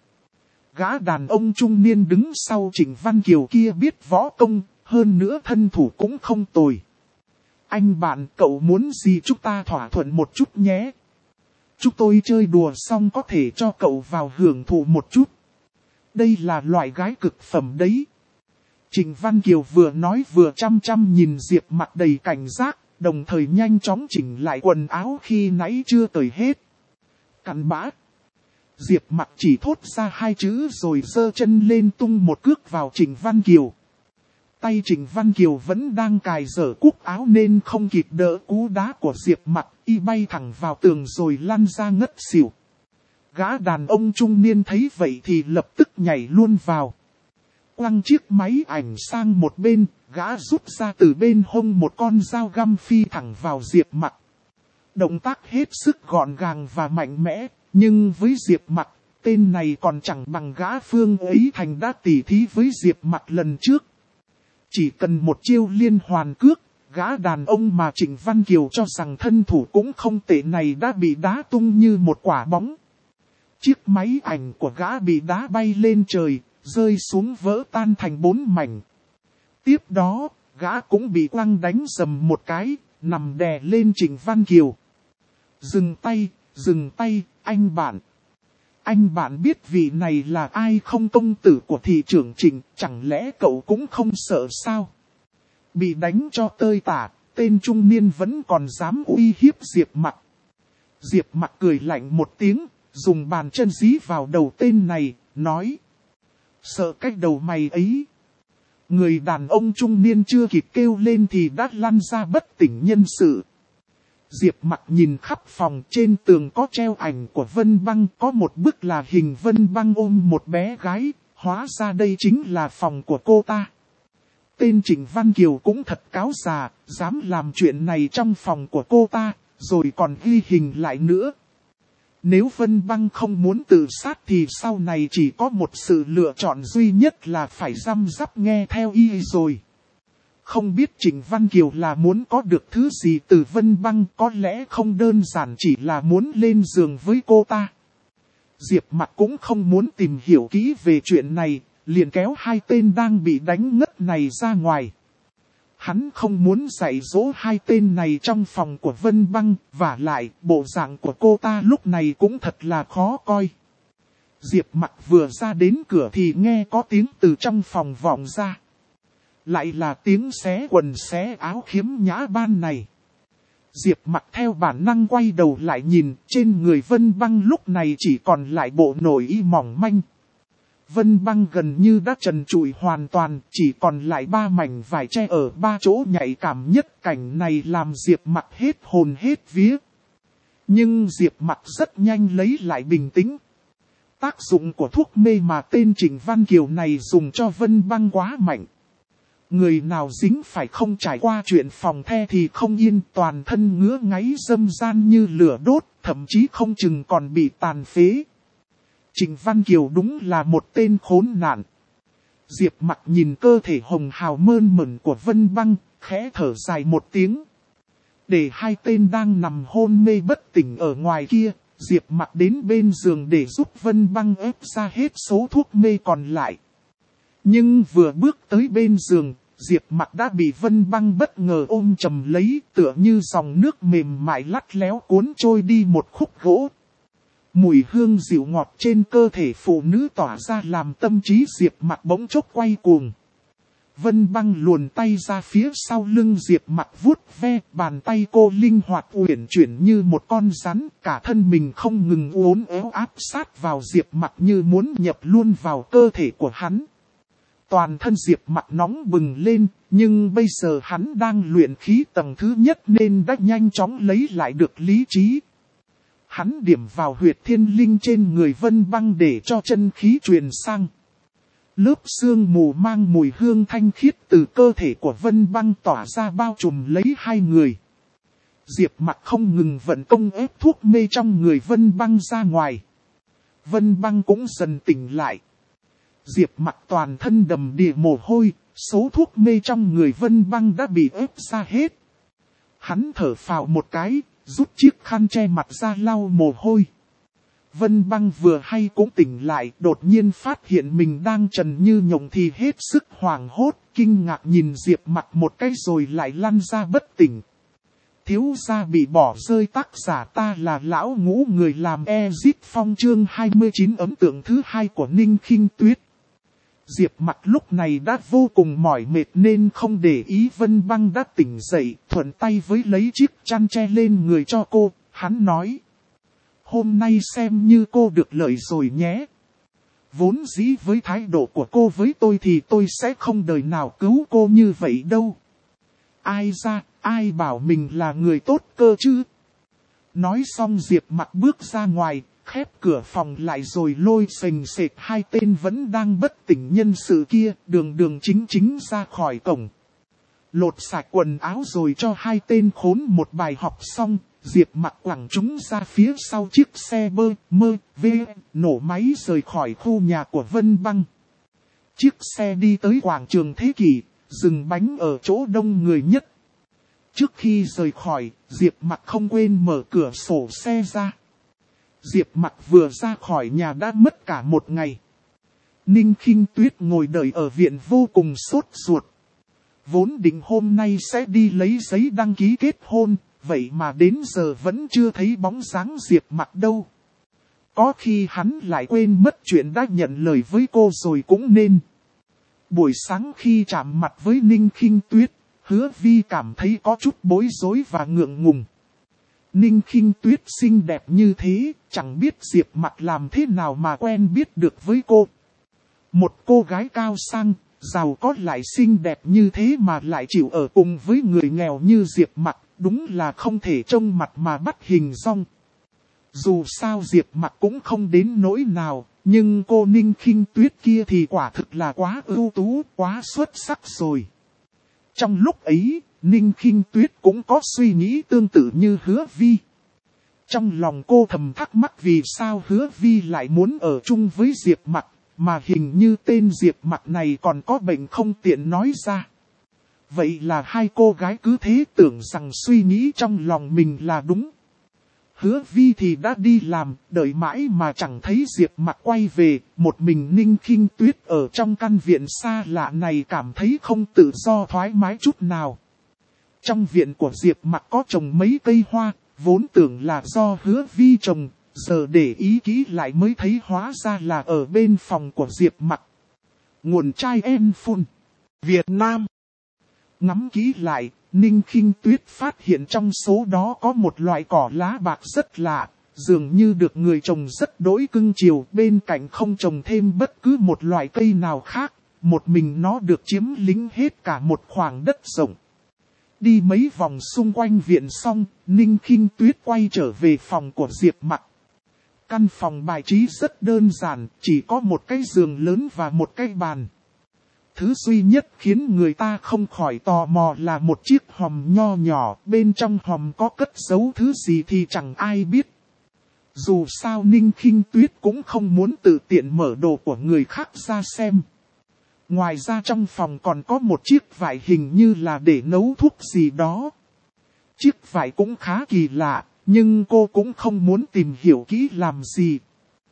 Gã đàn ông trung niên đứng sau Trịnh Văn Kiều kia biết võ công, hơn nữa thân thủ cũng không tồi. Anh bạn, cậu muốn gì chúng ta thỏa thuận một chút nhé. Chúng tôi chơi đùa xong có thể cho cậu vào hưởng thụ một chút. Đây là loại gái cực phẩm đấy. Trịnh Văn Kiều vừa nói vừa chăm chăm nhìn Diệp Mặc đầy cảnh giác, đồng thời nhanh chóng chỉnh lại quần áo khi nãy chưa cởi hết. Cặn bã. Diệp Mặc chỉ thốt ra hai chữ rồi giơ chân lên tung một cước vào Trịnh Văn Kiều. Tay Trịnh Văn Kiều vẫn đang cài dở cúc áo nên không kịp đỡ cú đá của Diệp Mặc, y bay thẳng vào tường rồi lăn ra ngất xỉu. Gã đàn ông trung niên thấy vậy thì lập tức nhảy luôn vào. Quăng chiếc máy ảnh sang một bên, gã rút ra từ bên hông một con dao găm phi thẳng vào Diệp Mặc. Động tác hết sức gọn gàng và mạnh mẽ, nhưng với Diệp Mặc, tên này còn chẳng bằng gã Phương ấy thành đã tỉ thí với Diệp Mặc lần trước. Chỉ cần một chiêu liên hoàn cước, gã đàn ông mà Trịnh Văn Kiều cho rằng thân thủ cũng không tệ này đã bị đá tung như một quả bóng. Chiếc máy ảnh của gã bị đá bay lên trời, rơi xuống vỡ tan thành bốn mảnh. Tiếp đó, gã cũng bị quăng đánh dầm một cái, nằm đè lên Trịnh Văn Kiều. Dừng tay, dừng tay, anh bạn. Anh bạn biết vị này là ai không? Công tử của thị trưởng Trịnh, chẳng lẽ cậu cũng không sợ sao? Bị đánh cho tơi tả, tên trung niên vẫn còn dám uy hiếp Diệp Mặc. Diệp Mặc cười lạnh một tiếng, dùng bàn chân dí vào đầu tên này, nói. Sợ cách đầu mày ấy. Người đàn ông trung niên chưa kịp kêu lên thì đã lăn ra bất tỉnh nhân sự. Diệp Mặc nhìn khắp phòng, trên tường có treo ảnh của Vân Băng, có một bức là hình Vân Băng ôm một bé gái, hóa ra đây chính là phòng của cô ta. Tên Trịnh Văn Kiều cũng thật cáo già, dám làm chuyện này trong phòng của cô ta, rồi còn ghi hình lại nữa. Nếu Vân Băng không muốn tự sát thì sau này chỉ có một sự lựa chọn duy nhất là phải răm rắp nghe theo y rồi. Không biết Trịnh Văn Kiều là muốn có được thứ gì từ Vân Băng, có lẽ không đơn giản chỉ là muốn lên giường với cô ta. Diệp Mặc cũng không muốn tìm hiểu kỹ về chuyện này, liền kéo hai tên đang bị đánh ngất này ra ngoài. Hắn không muốn dạy dỗ hai tên này trong phòng của Vân Băng, và lại bộ dạng của cô ta lúc này cũng thật là khó coi. Diệp Mặc vừa ra đến cửa thì nghe có tiếng từ trong phòng vọng ra. Lại là tiếng xé quần xé áo khiếm nhã ban này. Diệp Mặc theo bản năng quay đầu lại nhìn, trên người Vân Băng lúc này chỉ còn lại bộ nội y mỏng manh. Vân Băng gần như đã trần trụi hoàn toàn, chỉ còn lại ba mảnh vải che ở ba chỗ nhạy cảm nhất. Cảnh này làm Diệp Mặc hết hồn hết vía. Nhưng Diệp Mặc rất nhanh lấy lại bình tĩnh. Tác dụng của thuốc mê mà tên Trịnh Văn Kiều này dùng cho Vân Băng quá mạnh. Người nào dính phải không trải qua chuyện phòng the thì không yên, toàn thân ngứa ngáy dâm gian như lửa đốt, thậm chí không chừng còn bị tàn phế. Trịnh Văn Kiều đúng là một tên khốn nạn. Diệp Mặc nhìn cơ thể hồng hào mơn mởn của Vân Băng, khẽ thở dài một tiếng. Để hai tên đang nằm hôn mê bất tỉnh ở ngoài kia, Diệp Mặc đến bên giường để giúp Vân Băng ép ra hết số thuốc mê còn lại. Nhưng vừa bước tới bên giường, Diệp Mặc đã bị Vân Băng bất ngờ ôm chầm lấy, tựa như dòng nước mềm mại lắt léo cuốn trôi đi một khúc gỗ. Mùi hương dịu ngọt trên cơ thể phụ nữ tỏa ra làm tâm trí Diệp Mặc bỗng chốc quay cuồng. Vân Băng luồn tay ra phía sau lưng Diệp Mặc vuốt ve, bàn tay cô linh hoạt uyển chuyển như một con rắn, cả thân mình không ngừng uốn éo áp sát vào Diệp Mặc như muốn nhập luôn vào cơ thể của hắn. Toàn thân Diệp Mặc nóng bừng lên, nhưng bây giờ hắn đang luyện khí tầng thứ nhất nên đã nhanh chóng lấy lại được lý trí. Hắn điểm vào huyệt thiên linh trên người Vân Băng để cho chân khí truyền sang. Lớp sương mù mang mùi hương thanh khiết từ cơ thể của Vân Băng tỏa ra bao trùm lấy hai người. Diệp Mặc không ngừng vận công ép thuốc mê trong người Vân Băng ra ngoài. Vân Băng cũng dần tỉnh lại. Diệp Mặc toàn thân đầm đìa mồ hôi, số thuốc mê trong người Vân Băng đã bị ép ra hết. Hắn thở phào một cái, rút chiếc khăn che mặt ra lau mồ hôi. Vân Băng vừa hay cũng tỉnh lại, đột nhiên phát hiện mình đang trần như nhộng thì hết sức hoảng hốt, kinh ngạc nhìn Diệp Mặc một cái rồi lại lăn ra bất tỉnh. Thiếu gia bị bỏ rơi, tác giả ta là lão ngũ, người làm Exit Phong chương hai mươi chín, ấn tượng thứ hai của Ninh Khinh Tuyết. Diệp Mặc lúc này đã vô cùng mỏi mệt nên không để ý Vân Băng đã tỉnh dậy, thuận tay với lấy chiếc chăn che lên người cho cô, hắn nói. Hôm nay xem như cô được lợi rồi nhé. Vốn dĩ với thái độ của cô với tôi thì tôi sẽ không đời nào cứu cô như vậy đâu. Ai ra, ai bảo mình là người tốt cơ chứ? Nói xong Diệp Mặc bước ra ngoài, khép cửa phòng lại rồi lôi sềnh sệt hai tên vẫn đang bất tỉnh nhân sự kia, đường đường chính chính ra khỏi cổng. Lột sạch quần áo rồi cho hai tên khốn một bài học xong, Diệp Mặc quẳng chúng ra phía sau chiếc xe bơ, mơ, vê, nổ máy rời khỏi khu nhà của Vân Băng. Chiếc xe đi tới quảng trường Thế Kỷ, dừng bánh ở chỗ đông người nhất. Trước khi rời khỏi, Diệp Mặc không quên mở cửa sổ xe ra. Diệp Mặc vừa ra khỏi nhà đã mất cả một ngày. Ninh Khinh Tuyết ngồi đợi ở viện vô cùng sốt ruột. Vốn định hôm nay sẽ đi lấy giấy đăng ký kết hôn, vậy mà đến giờ vẫn chưa thấy bóng dáng Diệp Mặc đâu. Có khi hắn lại quên mất chuyện đã nhận lời với cô rồi cũng nên. Buổi sáng khi chạm mặt với Ninh Khinh Tuyết, Hứa Vi cảm thấy có chút bối rối và ngượng ngùng. Ninh Khinh Tuyết xinh đẹp như thế, chẳng biết Diệp Mặc làm thế nào mà quen biết được với cô. Một cô gái cao sang, giàu có lại xinh đẹp như thế mà lại chịu ở cùng với người nghèo như Diệp Mặc, đúng là không thể trông mặt mà bắt hình dong. Dù sao Diệp Mặc cũng không đến nỗi nào, nhưng cô Ninh Khinh Tuyết kia thì quả thực là quá ưu tú, quá xuất sắc rồi. Trong lúc ấy, Ninh Khinh Tuyết cũng có suy nghĩ tương tự như Hứa Vi. Trong lòng cô thầm thắc mắc vì sao Hứa Vi lại muốn ở chung với Diệp Mặc, mà hình như tên Diệp Mặc này còn có bệnh không tiện nói ra. Vậy là hai cô gái cứ thế tưởng rằng suy nghĩ trong lòng mình là đúng. Hứa Vi thì đã đi làm, đợi mãi mà chẳng thấy Diệp Mặc quay về, một mình Ninh Khinh Tuyết ở trong căn viện xa lạ này cảm thấy không tự do thoải mái chút nào. Trong viện của Diệp Mặc có trồng mấy cây hoa, vốn tưởng là do Hứa Vi trồng, giờ để ý kỹ lại mới thấy hóa ra là ở bên phòng của Diệp Mặc. Nguồn chai en phun Việt Nam. Ngắm kỹ lại, Ninh Khinh Tuyết phát hiện trong số đó có một loại cỏ lá bạc rất lạ, dường như được người trồng rất đỗi cưng chiều, bên cạnh không trồng thêm bất cứ một loại cây nào khác, một mình nó được chiếm lĩnh hết cả một khoảng đất rộng. Đi mấy vòng xung quanh viện xong, Ninh Khinh Tuyết quay trở về phòng của Diệp Mặc. Căn phòng bài trí rất đơn giản, chỉ có một cái giường lớn và một cái bàn. Thứ duy nhất khiến người ta không khỏi tò mò là một chiếc hòm nho nhỏ, bên trong hòm có cất giấu thứ gì thì chẳng ai biết. Dù sao Ninh Khinh Tuyết cũng không muốn tự tiện mở đồ của người khác ra xem. Ngoài ra trong phòng còn có một chiếc vải hình như là để nấu thuốc gì đó. Chiếc vải cũng khá kỳ lạ, nhưng cô cũng không muốn tìm hiểu kỹ làm gì.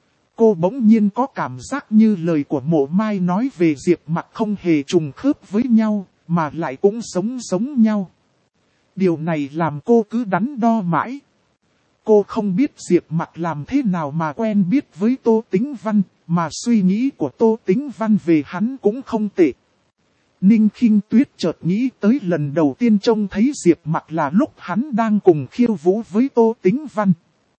Cô bỗng nhiên có cảm giác như lời của Mộ Mai nói về Diệp Mặc không hề trùng khớp với nhau, mà lại cũng sống giống nhau. Điều này làm cô cứ đắn đo mãi. Cô không biết Diệp Mặc làm thế nào mà quen biết với Tô Tĩnh Văn, mà suy nghĩ của Tô Tĩnh Văn về hắn cũng không tệ. Ninh Khinh Tuyết chợt nghĩ tới lần đầu tiên trông thấy Diệp Mặc là lúc hắn đang cùng khiêu vũ với Tô Tĩnh Văn.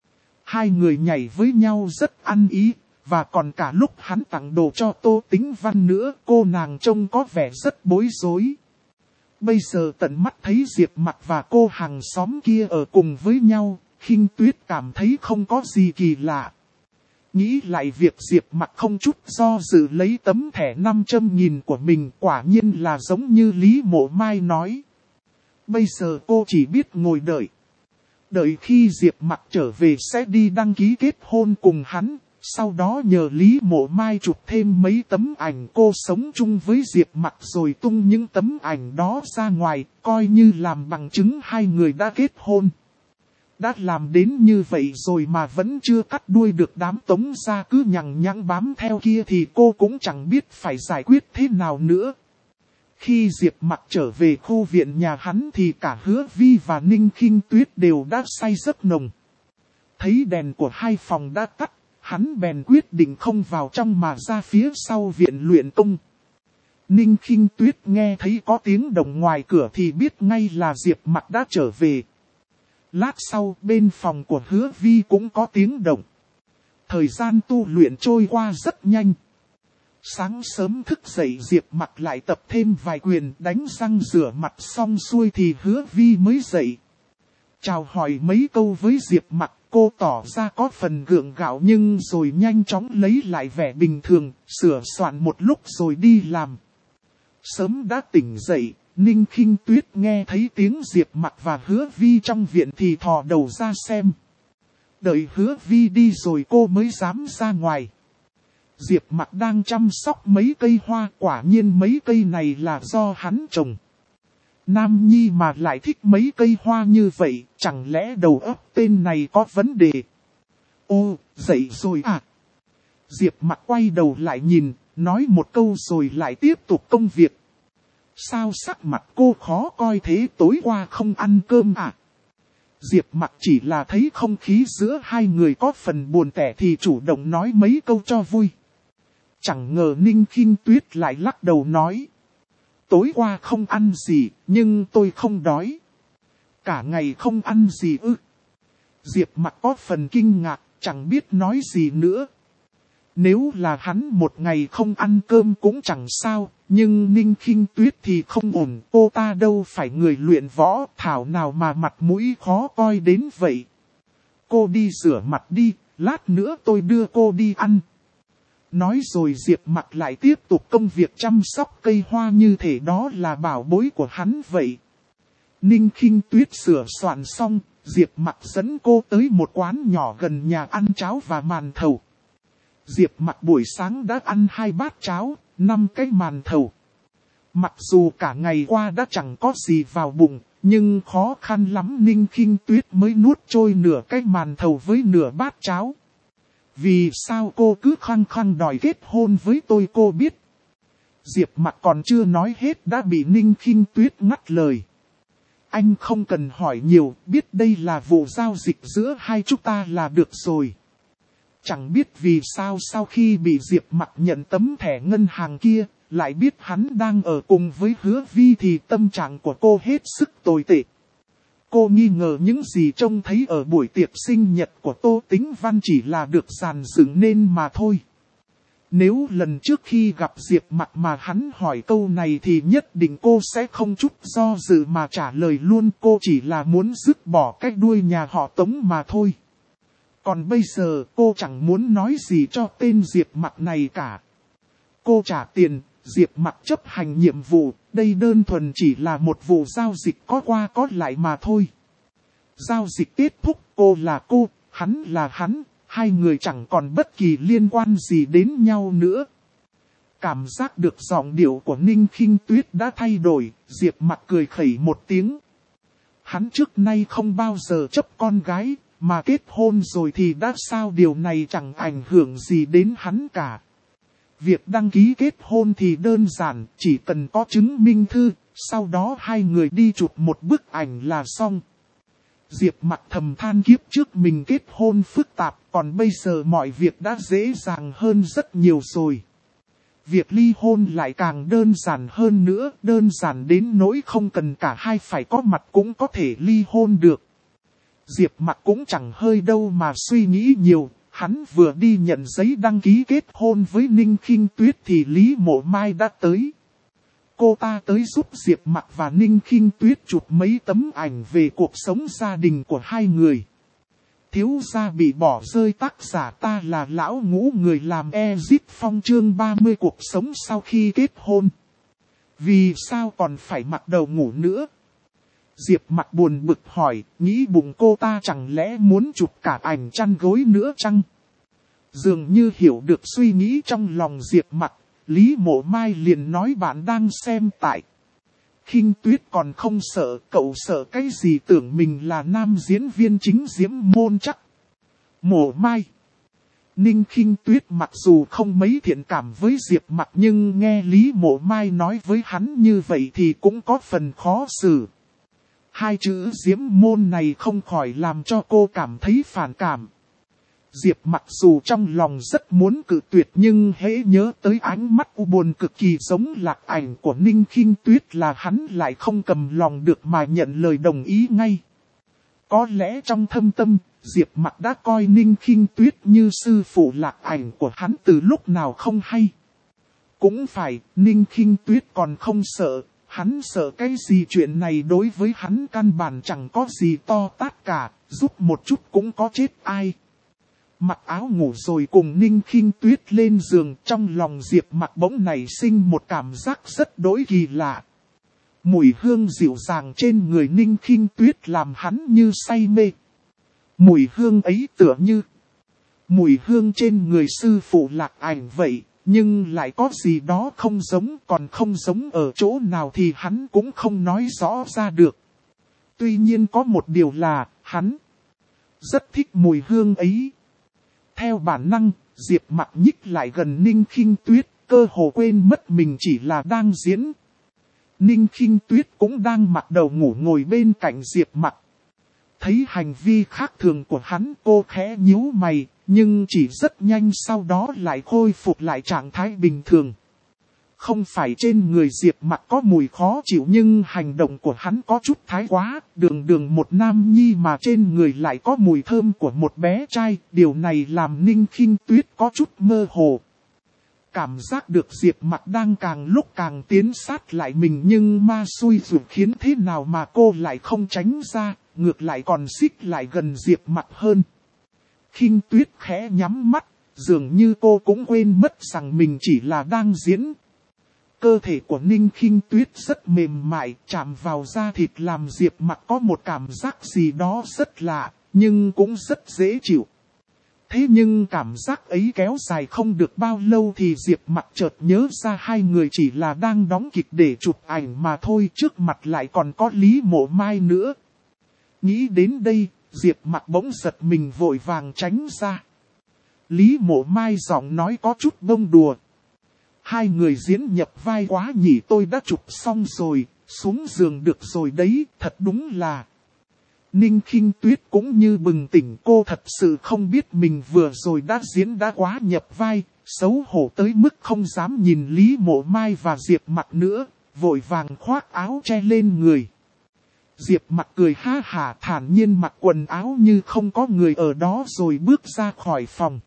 Hai người nhảy với nhau rất ăn ý, và còn cả lúc hắn tặng đồ cho Tô Tĩnh Văn nữa, cô nàng trông có vẻ rất bối rối. Bây giờ tận mắt thấy Diệp Mặc và cô hàng xóm kia ở cùng với nhau, Khinh Tuyết cảm thấy không có gì kỳ lạ. Nghĩ lại việc Diệp Mặc không chút do dự lấy tấm thẻ năm trăm nghìn của mình, quả nhiên là giống như Lý Mộ Mai nói. Bây giờ cô chỉ biết ngồi đợi. Đợi khi Diệp Mặc trở về sẽ đi đăng ký kết hôn cùng hắn, sau đó nhờ Lý Mộ Mai chụp thêm mấy tấm ảnh cô sống chung với Diệp Mặc rồi tung những tấm ảnh đó ra ngoài, coi như làm bằng chứng hai người đã kết hôn. Đã làm đến như vậy rồi mà vẫn chưa cắt đuôi được đám Tống gia cứ nhằng nhẵng bám theo kia thì cô cũng chẳng biết phải giải quyết thế nào nữa. Khi Diệp Mặc trở về khu viện nhà hắn thì cả Hứa Vi và Ninh Khinh Tuyết đều đã say giấc nồng. Thấy đèn của hai phòng đã tắt, hắn bèn quyết định không vào trong mà ra phía sau viện luyện công. Ninh Khinh Tuyết nghe thấy có tiếng động ngoài cửa thì biết ngay là Diệp Mặc đã trở về. Lát sau bên phòng của Hứa Vi cũng có tiếng động. Thời gian tu luyện trôi qua rất nhanh. Sáng sớm thức dậy Diệp Mặc lại tập thêm vài quyền, đánh răng rửa mặt xong xuôi thì Hứa Vi mới dậy. Chào hỏi mấy câu với Diệp Mặc, cô tỏ ra có phần gượng gạo nhưng rồi nhanh chóng lấy lại vẻ bình thường, sửa soạn một lúc rồi đi làm. Sớm đã tỉnh dậy, Ninh Khinh Tuyết nghe thấy tiếng Diệp Mặc và Hứa Vi trong viện thì thò đầu ra xem. Đợi Hứa Vi đi rồi cô mới dám ra ngoài. Diệp Mặc đang chăm sóc mấy cây hoa, quả nhiên mấy cây này là do hắn trồng. Nam nhi mà lại thích mấy cây hoa như vậy, chẳng lẽ đầu óc tên này có vấn đề? Ô, dậy rồi à? Diệp Mặc quay đầu lại nhìn, nói một câu rồi lại tiếp tục công việc. Sao sắc mặt cô khó coi thế, tối qua không ăn cơm à? Diệp Mặc chỉ là thấy không khí giữa hai người có phần buồn tẻ thì chủ động nói mấy câu cho vui. Chẳng ngờ Ninh Khinh Tuyết lại lắc đầu nói. Tối qua không ăn gì, nhưng tôi không đói. Cả ngày không ăn gì ư? Diệp Mặc có phần kinh ngạc, chẳng biết nói gì nữa. Nếu là hắn một ngày không ăn cơm cũng chẳng sao, nhưng Ninh Khinh Tuyết thì không ổn. Cô ta đâu phải người luyện võ, thảo nào mà mặt mũi khó coi đến vậy. Cô đi rửa mặt đi, lát nữa tôi đưa cô đi ăn. Nói rồi Diệp Mặc lại tiếp tục công việc chăm sóc cây hoa như thể đó là bảo bối của hắn vậy. Ninh Khinh Tuyết sửa soạn xong, Diệp Mặc dẫn cô tới một quán nhỏ gần nhà ăn cháo và màn thầu. Diệp Mặc buổi sáng đã ăn hai bát cháo, năm cái màn thầu. Mặc dù cả ngày qua đã chẳng có gì vào bụng, nhưng khó khăn lắm Ninh Khinh Tuyết mới nuốt trôi nửa cái màn thầu với nửa bát cháo. Vì sao cô cứ khăng khăng đòi kết hôn với tôi cô biết. Diệp Mặc còn chưa nói hết đã bị Ninh Khinh Tuyết ngắt lời. Anh không cần hỏi nhiều, biết đây là vụ giao dịch giữa hai chúng ta là được rồi. Chẳng biết vì sao sau khi bị Diệp Mặc nhận tấm thẻ ngân hàng kia, lại biết hắn đang ở cùng với Hứa Vi thì tâm trạng của cô hết sức tồi tệ. Cô nghi ngờ những gì trông thấy ở buổi tiệc sinh nhật của Tô Tĩnh Văn chỉ là được dàn dựng nên mà thôi. Nếu lần trước khi gặp Diệp Mặc mà hắn hỏi câu này thì nhất định cô sẽ không chút do dự mà trả lời luôn, cô chỉ là muốn dứt bỏ cái đuôi nhà họ Tống mà thôi. Còn bây giờ cô chẳng muốn nói gì cho tên Diệp Mặc này cả. Cô trả tiền, Diệp Mặc chấp hành nhiệm vụ, đây đơn thuần chỉ là một vụ giao dịch có qua có lại mà thôi. Giao dịch kết thúc, cô là cô, hắn là hắn, hai người chẳng còn bất kỳ liên quan gì đến nhau nữa. Cảm giác được giọng điệu của Ninh Khinh Tuyết đã thay đổi, Diệp Mặc cười khẩy một tiếng. Hắn trước nay không bao giờ chấp con gái, mà kết hôn rồi thì đã sao, điều này chẳng ảnh hưởng gì đến hắn cả. Việc đăng ký kết hôn thì đơn giản, chỉ cần có chứng minh thư, sau đó hai người đi chụp một bức ảnh là xong. Diệp Mặc thầm than kiếp trước mình kết hôn phức tạp, còn bây giờ mọi việc đã dễ dàng hơn rất nhiều rồi. Việc ly hôn lại càng đơn giản hơn nữa, đơn giản đến nỗi không cần cả hai phải có mặt cũng có thể ly hôn được. Diệp Mặc cũng chẳng hơi đâu mà suy nghĩ nhiều, hắn vừa đi nhận giấy đăng ký kết hôn với Ninh Khinh Tuyết thì Lý Mộ Mai đã tới. Cô ta tới giúp Diệp Mặc và Ninh Khinh Tuyết chụp mấy tấm ảnh về cuộc sống gia đình của hai người. Thiếu gia bị bỏ rơi, tác giả ta là lão ngũ, người làm Exit Phong chương ba mươi cuộc sống sau khi kết hôn. Vì sao còn phải mặc đầu ngủ nữa? Diệp Mặc buồn bực hỏi, nghĩ bụng cô ta chẳng lẽ muốn chụp cả ảnh chăn gối nữa chăng? Dường như hiểu được suy nghĩ trong lòng Diệp Mặc, Lý Mộ Mai liền nói bạn đang xem tại. Khinh Tuyết còn không sợ, cậu sợ cái gì, tưởng mình là nam diễn viên chính Diễm Môn chắc. Mộ Mai. Ninh Khinh Tuyết mặc dù không mấy thiện cảm với Diệp Mặc nhưng nghe Lý Mộ Mai nói với hắn như vậy thì cũng có phần khó xử. Hai chữ Diễm Môn này không khỏi làm cho cô cảm thấy phản cảm. Diệp Mặc dù trong lòng rất muốn cự tuyệt nhưng hễ nhớ tới ánh mắt u buồn cực kỳ giống lạc ảnh của Ninh Khinh Tuyết là hắn lại không cầm lòng được mà nhận lời đồng ý ngay. Có lẽ trong thâm tâm, Diệp Mặc đã coi Ninh Khinh Tuyết như sư phụ lạc ảnh của hắn từ lúc nào không hay. Cũng phải, Ninh Khinh Tuyết còn không sợ, hắn sợ cái gì, chuyện này đối với hắn căn bản chẳng có gì to tát cả, giúp một chút cũng có chết ai. Mặc áo ngủ rồi cùng Ninh Khinh Tuyết lên giường, trong lòng Diệp Mặc bỗng nảy sinh một cảm giác rất đỗi kỳ lạ. Mùi hương dịu dàng trên người Ninh Khinh Tuyết làm hắn như say mê. Mùi hương ấy tựa như mùi hương trên người sư phụ lạc ảnh vậy, nhưng lại có gì đó không giống, còn không giống ở chỗ nào thì hắn cũng không nói rõ ra được. Tuy nhiên có một điều là, hắn rất thích mùi hương ấy. Theo bản năng, Diệp Mặc nhích lại gần Ninh Khinh Tuyết, cơ hồ quên mất mình chỉ là đang diễn. Ninh Khinh Tuyết cũng đang mặc đầu ngủ ngồi bên cạnh Diệp Mặc. Thấy hành vi khác thường của hắn, cô khẽ nhíu mày, nhưng chỉ rất nhanh sau đó lại khôi phục lại trạng thái bình thường. Không phải trên người Diệp Mặc có mùi khó chịu nhưng hành động của hắn có chút thái quá, đường đường một nam nhi mà trên người lại có mùi thơm của một bé trai, điều này làm Ninh Khinh Tuyết có chút mơ hồ. Cảm giác được Diệp Mặc đang càng lúc càng tiến sát lại mình nhưng ma xui rủi khiến thế nào mà cô lại không tránh ra, ngược lại còn xích lại gần Diệp Mặc hơn. Khinh Tuyết khẽ nhắm mắt, dường như cô cũng quên mất rằng mình chỉ là đang diễn. Cơ thể của Ninh Khinh Tuyết rất mềm mại, chạm vào da thịt làm Diệp Mặc có một cảm giác gì đó rất lạ, nhưng cũng rất dễ chịu. Thế nhưng cảm giác ấy kéo dài không được bao lâu thì Diệp Mặc chợt nhớ ra hai người chỉ là đang đóng kịch để chụp ảnh mà thôi, trước mặt lại còn có Lý Mộ Mai nữa. Nghĩ đến đây, Diệp Mặc bỗng giật mình vội vàng tránh ra. Lý Mộ Mai giọng nói có chút bông đùa. Hai người diễn nhập vai quá nhỉ, tôi đã chụp xong rồi, xuống giường được rồi đấy, thật đúng là. Ninh Khinh Tuyết cũng như bừng tỉnh, cô thật sự không biết mình vừa rồi đã diễn đã quá nhập vai, xấu hổ tới mức không dám nhìn Lý Mộ Mai và Diệp Mặc nữa, vội vàng khoác áo che lên người. Diệp Mặc cười ha hả thản nhiên mặc quần áo như không có người ở đó rồi bước ra khỏi phòng.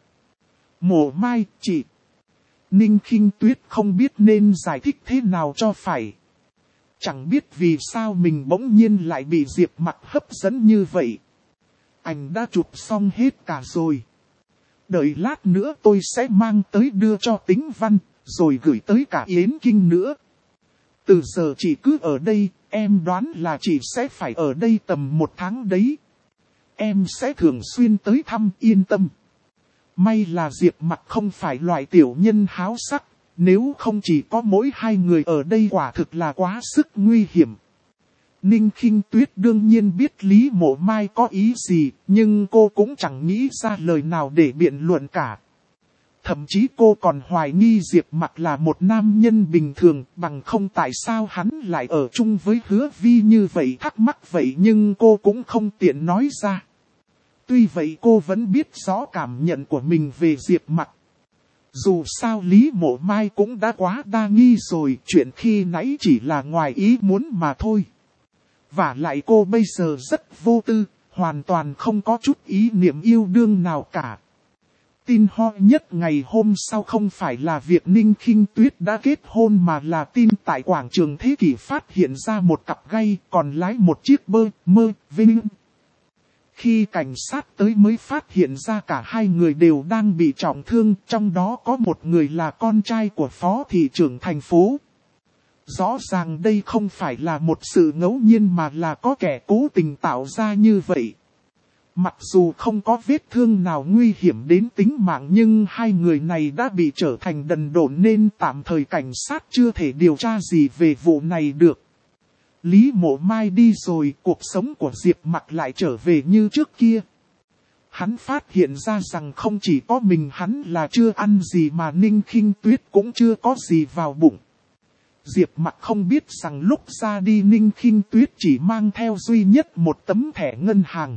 Mộ Mai, chị. Ninh Khinh Tuyết không biết nên giải thích thế nào cho phải. Chẳng biết vì sao mình bỗng nhiên lại bị Diệp Mặc hấp dẫn như vậy. Ảnh đã chụp xong hết cả rồi. Đợi lát nữa tôi sẽ mang tới đưa cho Tĩnh Văn, rồi gửi tới cả Yến Kinh nữa. Từ giờ chị cứ ở đây, em đoán là chị sẽ phải ở đây tầm một tháng đấy. Em sẽ thường xuyên tới thăm, yên tâm. May là Diệp Mặc không phải loại tiểu nhân háo sắc, nếu không chỉ có mỗi hai người ở đây quả thực là quá sức nguy hiểm. Ninh Khinh Tuyết đương nhiên biết Lý Mộ Mai có ý gì, nhưng cô cũng chẳng nghĩ ra lời nào để biện luận cả. Thậm chí cô còn hoài nghi Diệp Mặc là một nam nhân bình thường, bằng không tại sao hắn lại ở chung với Hứa Vi như vậy, thắc mắc vậy nhưng cô cũng không tiện nói ra. Tuy vậy cô vẫn biết rõ cảm nhận của mình về Diệp Mặc. Dù sao Lý Mộ Mai cũng đã quá đa nghi rồi, chuyện khi nãy chỉ là ngoài ý muốn mà thôi. Và lại cô bây giờ rất vô tư, hoàn toàn không có chút ý niệm yêu đương nào cả. Tin ho nhất ngày hôm sau không phải là việc Ninh Khinh Tuyết đã kết hôn mà là tin tại quảng trường Thế Kỷ phát hiện ra một cặp gay còn lái một chiếc bơ, mơ, vinh. Khi cảnh sát tới mới phát hiện ra cả hai người đều đang bị trọng thương, trong đó có một người là con trai của phó thị trưởng thành phố. Rõ ràng đây không phải là một sự ngẫu nhiên mà là có kẻ cố tình tạo ra như vậy. Mặc dù không có vết thương nào nguy hiểm đến tính mạng nhưng hai người này đã bị trở thành đần độn nên tạm thời cảnh sát chưa thể điều tra gì về vụ này được. Lý Mộ Mai đi rồi, cuộc sống của Diệp Mặc lại trở về như trước kia. Hắn phát hiện ra rằng không chỉ có mình hắn là chưa ăn gì mà Ninh Khinh Tuyết cũng chưa có gì vào bụng. Diệp Mặc không biết rằng lúc ra đi Ninh Khinh Tuyết chỉ mang theo duy nhất một tấm thẻ ngân hàng.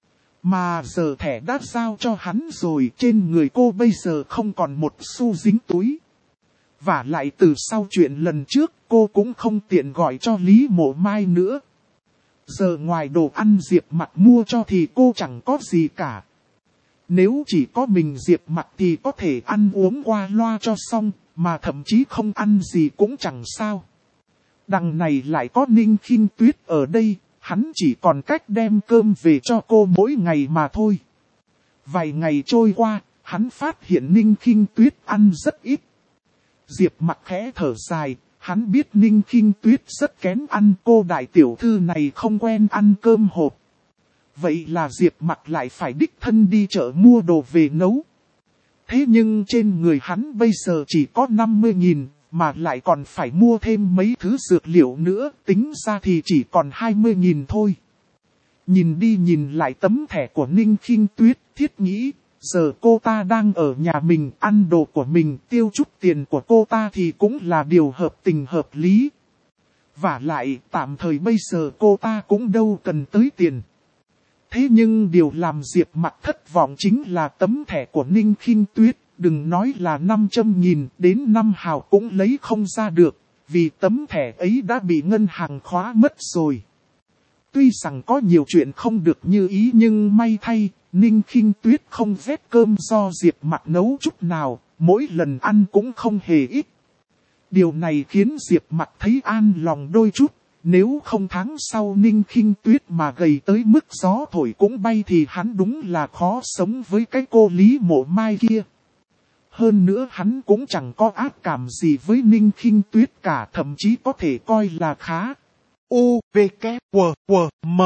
Mà giờ thẻ đã giao cho hắn rồi, trên người cô bây giờ không còn một xu dính túi. Và lại từ sau chuyện lần trước cô cũng không tiện gọi cho Lý Mộ Mai nữa. Giờ ngoài đồ ăn Diệp Mặc mua cho thì cô chẳng có gì cả. Nếu chỉ có mình Diệp Mặc thì có thể ăn uống qua loa cho xong, mà thậm chí không ăn gì cũng chẳng sao. Đằng này lại có Ninh Khinh Tuyết ở đây, hắn chỉ còn cách đem cơm về cho cô mỗi ngày mà thôi. Vài ngày trôi qua, hắn phát hiện Ninh Khinh Tuyết ăn rất ít. Diệp Mặc khẽ thở dài, hắn biết Ninh Khinh Tuyết rất kén ăn, cô đại tiểu thư này không quen ăn cơm hộp. Vậy là Diệp Mặc lại phải đích thân đi chợ mua đồ về nấu. Thế nhưng trên người hắn bây giờ chỉ có năm mươi nghìn, mà lại còn phải mua thêm mấy thứ dược liệu nữa, tính ra thì chỉ còn hai mươi nghìn thôi. Nhìn đi nhìn lại tấm thẻ của Ninh Khinh Tuyết, thiết nghĩ, giờ cô ta đang ở nhà mình ăn đồ của mình, tiêu chút tiền của cô ta thì cũng là điều hợp tình hợp lý. Và lại, tạm thời bây giờ cô ta cũng đâu cần tới tiền. Thế nhưng điều làm Diệp Mặc thất vọng chính là tấm thẻ của Ninh Khinh Tuyết, đừng nói là năm trăm nghìn, đến năm hào cũng lấy không ra được, vì tấm thẻ ấy đã bị ngân hàng khóa mất rồi. Tuy rằng có nhiều chuyện không được như ý nhưng may thay, Ninh Khinh Tuyết không vét cơm do Diệp Mặc nấu chút nào, mỗi lần ăn cũng không hề ít. Điều này khiến Diệp Mặc thấy an lòng đôi chút. Nếu không tháng sau Ninh Khinh Tuyết mà gầy tới mức gió thổi cũng bay thì hắn đúng là khó sống với cái cô Lý Mộ Mai kia. Hơn nữa hắn cũng chẳng có ác cảm gì với Ninh Khinh Tuyết cả, thậm chí có thể coi là khá. U, V, K, W, W, M.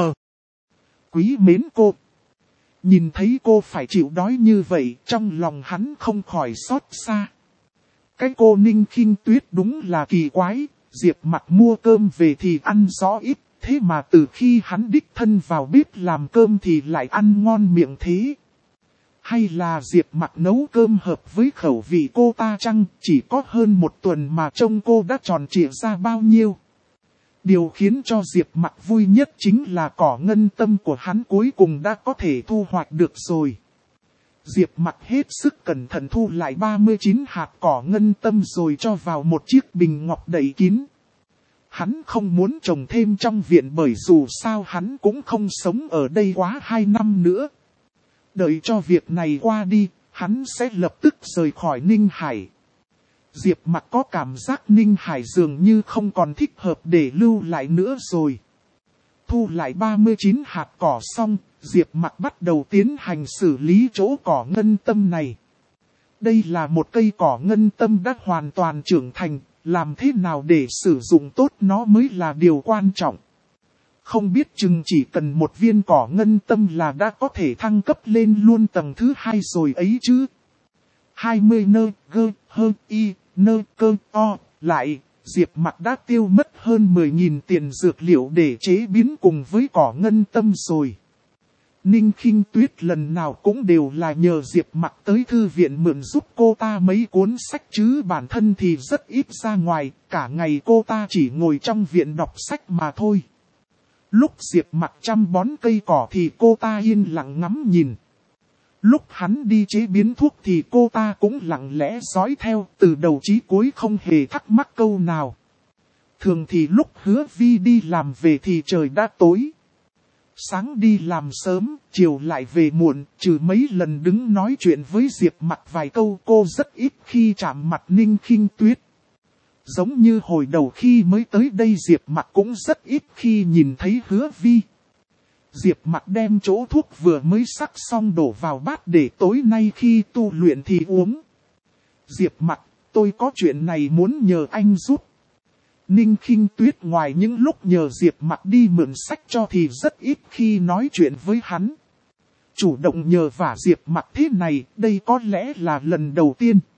Quý mến cô. Nhìn thấy cô phải chịu đói như vậy, trong lòng hắn không khỏi xót xa. Cái cô Ninh Khinh Tuyết đúng là kỳ quái. Diệp Mặc mua cơm về thì ăn rõ ít, thế mà từ khi hắn đích thân vào bếp làm cơm thì lại ăn ngon miệng thế. Hay là Diệp Mặc nấu cơm hợp với khẩu vị cô ta chăng, chỉ có hơn một tuần mà trông cô đã tròn trịa ra bao nhiêu. Điều khiến cho Diệp Mặc vui nhất chính là cỏ ngân tâm của hắn cuối cùng đã có thể thu hoạch được rồi. Diệp Mặc hết sức cẩn thận thu lại ba mươi chín hạt cỏ ngân tâm rồi cho vào một chiếc bình ngọc đậy kín. Hắn không muốn trồng thêm trong viện bởi dù sao hắn cũng không sống ở đây quá hai năm nữa. Đợi cho việc này qua đi, hắn sẽ lập tức rời khỏi Ninh Hải. Diệp Mặc có cảm giác Ninh Hải dường như không còn thích hợp để lưu lại nữa rồi. Thu lại ba mươi chín hạt cỏ xong, Diệp Mặc bắt đầu tiến hành xử lý chỗ cỏ ngân tâm này. đây là một cây cỏ ngân tâm đã hoàn toàn trưởng thành, làm thế nào để sử dụng tốt nó mới là điều quan trọng. Không biết chừng chỉ cần một viên cỏ ngân tâm là đã có thể thăng cấp lên luôn tầng thứ hai rồi ấy chứ. hai mươi nơ, gơ, hơ, y, nơ, cơ, o, lại, Diệp Mặc đã tiêu mất hơn mười nghìn tiền dược liệu để chế biến cùng với cỏ ngân tâm rồi. Ninh Khinh Tuyết lần nào cũng đều là nhờ Diệp Mặc tới thư viện mượn giúp cô ta mấy cuốn sách chứ bản thân thì rất ít ra ngoài, cả ngày cô ta chỉ ngồi trong viện đọc sách mà thôi. Lúc Diệp Mặc chăm bón cây cỏ thì cô ta yên lặng ngắm nhìn. Lúc hắn đi chế biến thuốc thì cô ta cũng lặng lẽ dõi theo, từ đầu chí cuối không hề thắc mắc câu nào. Thường thì lúc Hứa Vi đi làm về thì trời đã tối. Sáng đi làm sớm, chiều lại về muộn, trừ mấy lần đứng nói chuyện với Diệp Mặc vài câu, cô rất ít khi chạm mặt Ninh Khinh Tuyết. Giống như hồi đầu khi mới tới đây Diệp Mặc cũng rất ít khi nhìn thấy Hứa Vi. Diệp Mặc đem chỗ thuốc vừa mới sắc xong đổ vào bát để tối nay khi tu luyện thì uống. Diệp Mặc, tôi có chuyện này muốn nhờ anh giúp. Ninh Khinh Tuyết ngoài những lúc nhờ Diệp Mặc đi mượn sách cho thì rất ít khi nói chuyện với hắn. Chủ động nhờ vả Diệp Mặc thế này, đây có lẽ là lần đầu tiên.